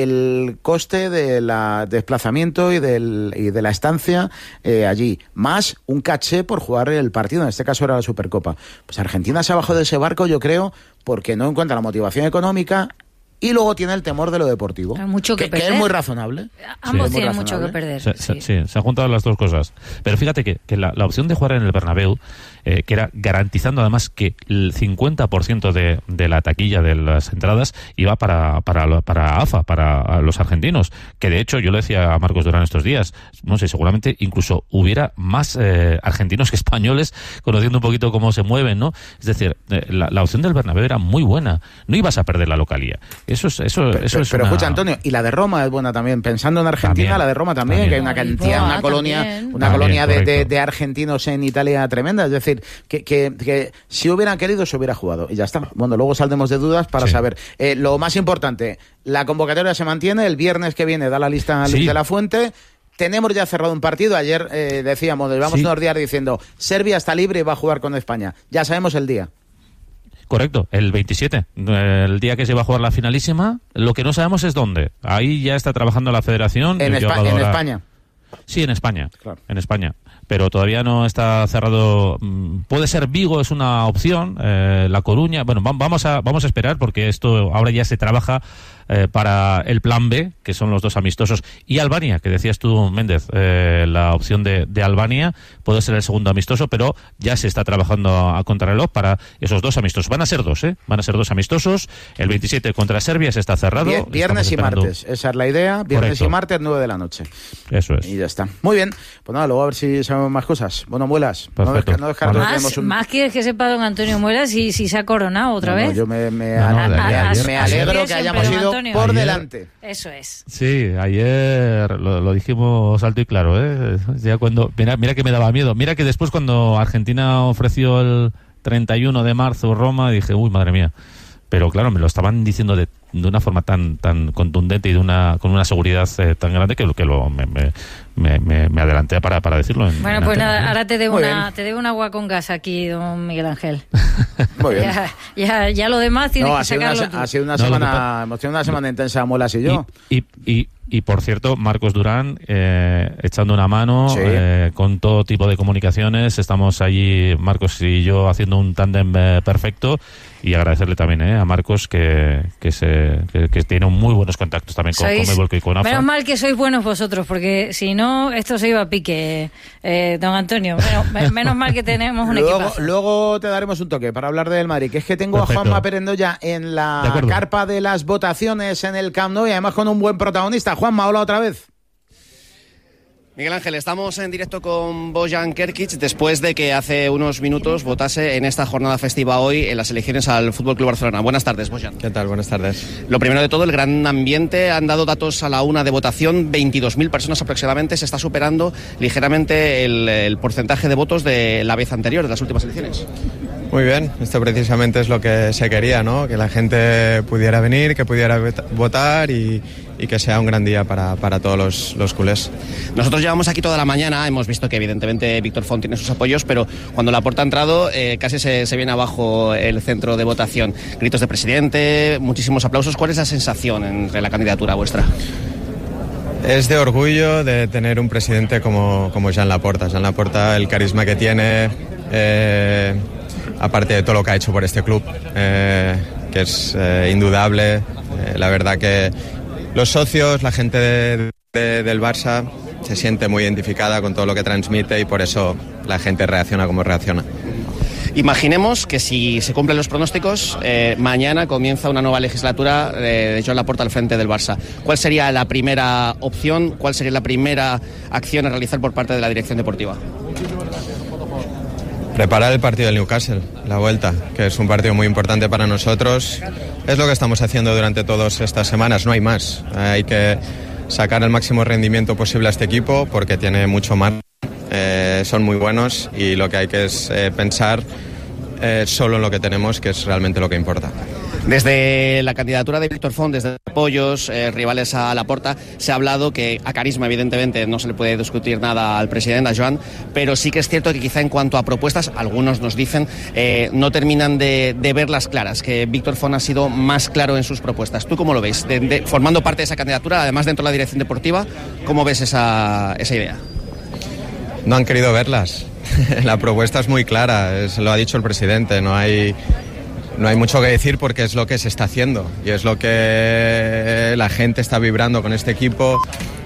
el coste del desplazamiento y, del, y de la estancia eh, allí, más un caché por jugar el partido, en este caso era la Supercopa. Pues Argentina se ha bajado de ese barco, yo creo, porque no encuentra la motivación económica y luego tiene el temor de lo deportivo. Mucho que, que, perder. que es muy razonable. Ambos sí, tienen mucho que perder. Se, sí. Se, sí, se han juntado las dos cosas. Pero fíjate que, que la, la opción de jugar en el Bernabéu, eh, que era garantizando además que el cincuenta por ciento de, de la taquilla de las entradas iba para, para, para A F A, para los argentinos. Que de hecho, yo le decía a Marcos Durán estos días, no sé, seguramente incluso hubiera más eh, argentinos que españoles, conociendo un poquito cómo se mueven, ¿no? Es decir, eh, la, la opción del Bernabéu era muy buena. No ibas a perder la localía. Eso es, eso, pero, eso pero, es pero una... escucha, Antonio, y la de Roma es buena también. Pensando en Argentina, también, la de Roma también, también, que hay una cantidad, Lisboa, una colonia, también. una también, colonia de, de, de argentinos en Italia tremenda. Es decir, que, que, que si hubieran querido se hubiera jugado. Y ya está. Bueno, luego saldremos de dudas para sí. saber. Eh, lo más importante, la convocatoria se mantiene. El viernes que viene da la lista sí. de la Fuente. Tenemos ya cerrado un partido. Ayer eh, decíamos, llevamos sí. unos días diciendo, Serbia está libre y va a jugar con España. Ya sabemos el día. Correcto, el veintisiete, el día que se va a jugar la finalísima. Lo que no sabemos es dónde. Ahí ya está trabajando la federación. En, Espa- en ahora... España. Sí, en España, claro. en España. Pero todavía no está cerrado. Puede ser Vigo, es una opción. Eh, La Coruña. Bueno, vamos a vamos a esperar porque esto ahora ya se trabaja eh, para el plan B, que son los dos amistosos, y Albania, que decías tú, Méndez, eh, la opción de, de Albania puede ser el segundo amistoso, pero ya se está trabajando a contrarreloj para esos dos amistosos. Van a ser dos, ¿eh? Van a ser dos amistosos. El veintisiete contra Serbia se está cerrado. Vier- viernes y martes, esa es la idea. Viernes Correcto. y martes, nueve de la noche. Eso es. Y ya está. Muy bien. Pues nada, luego a ver si sabemos más cosas. Bueno, Muelas, Perfecto. no, desca- no más, un... más quieres que sepa don Antonio Muelas si, si se ha coronado otra no, vez. No, yo me, me, no, no, a, a, a, me alegro que hayamos ido por ayer, delante. Eso es. Sí, ayer lo, lo dijimos alto y claro, ¿eh? Ya cuando, mira, mira que me daba miedo. Mira que después cuando Argentina ofreció el treinta y uno de marzo Roma, dije, uy, madre mía. Pero claro, me lo estaban diciendo de, de una forma tan tan contundente y de una con una seguridad eh, tan grande que lo que lo me, me, me, me adelanté para, para decirlo. En, bueno, en pues antena. nada, ahora te debo una te debo un agua con gas aquí, don Miguel Ángel. Muy bien. Ya, ya, ya lo demás tienes no, que ha sido sacarlo una, tú. Ha sido una no, semana, no, hemos tenido una semana no. intensa, Muelas y yo. Y, y, y, y por cierto, Marcos Durán eh, echando una mano sí. eh, con todo tipo de comunicaciones. Estamos allí, Marcos y yo, haciendo un tándem eh, perfecto. Y agradecerle también eh, a Marcos que que, se, que que tiene muy buenos contactos también con, con Mebol y con A F A. Menos mal que sois buenos vosotros, porque si no, esto se iba a pique, eh, don Antonio. Menos, menos mal que tenemos un luego, equipazo. Luego te daremos un toque para hablar del Madrid, que es que tengo Perfecto. a Juanma Perendoya en la de carpa de las votaciones en el Camp Nou y además con un buen protagonista. Juanma, hola otra vez. Miguel Ángel, estamos en directo con Bojan Kerkic después de que hace unos minutos votase en esta jornada festiva hoy en las elecciones al F C Barcelona. Buenas tardes, Bojan. ¿Qué tal? Buenas tardes. Lo primero de todo, el gran ambiente. Han dado datos a la una de votación, veintidós mil personas aproximadamente. Se está superando ligeramente el, el porcentaje de votos de la vez anterior, de las últimas elecciones. Muy bien, esto precisamente es lo que se quería, ¿no? Que la gente pudiera venir, que pudiera votar y, y que sea un gran día para, para todos los, los culés. Nosotros llevamos aquí toda la mañana, hemos visto que evidentemente Víctor Font tiene sus apoyos, pero cuando Laporta ha entrado eh, casi se, se viene abajo el centro de votación. Gritos de presidente, muchísimos aplausos. ¿Cuál es la sensación entre la candidatura vuestra? Es de orgullo de tener un presidente como, como Joan Laporta. Joan Laporta, el carisma que tiene... Eh, aparte de todo lo que ha hecho por este club, eh, que es eh, indudable. Eh, la verdad que los socios, la gente de, de, del Barça se siente muy identificada con todo lo que transmite y por eso la gente reacciona como reacciona. Imaginemos que si se cumplen los pronósticos, eh, mañana comienza una nueva legislatura eh, de Joan Laporta al frente del Barça. ¿Cuál sería la primera opción? ¿Cuál sería la primera acción a realizar por parte de la dirección deportiva? Preparar el partido del Newcastle, la vuelta, que es un partido muy importante para nosotros. Es lo que estamos haciendo durante todas estas semanas, no hay más. Hay que sacar el máximo rendimiento posible a este equipo porque tiene mucho más. Eh, son muy buenos y lo que hay que es eh, pensar eh, solo en lo que tenemos, que es realmente lo que importa. Desde la candidatura de Víctor Font, desde apoyos, eh, rivales a Laporta, se ha hablado que a carisma, evidentemente, no se le puede discutir nada al presidente, a Joan, pero sí que es cierto que quizá en cuanto a propuestas, algunos nos dicen, eh, no terminan de, de verlas claras, que Víctor Font ha sido más claro en sus propuestas. ¿Tú cómo lo ves? De, de, formando parte de esa candidatura, además dentro de la dirección deportiva, ¿cómo ves esa, esa idea? No han querido verlas. La propuesta es muy clara, es, lo ha dicho el presidente, no hay... No hay mucho que decir porque es lo que se está haciendo y es lo que la gente está vibrando con este equipo.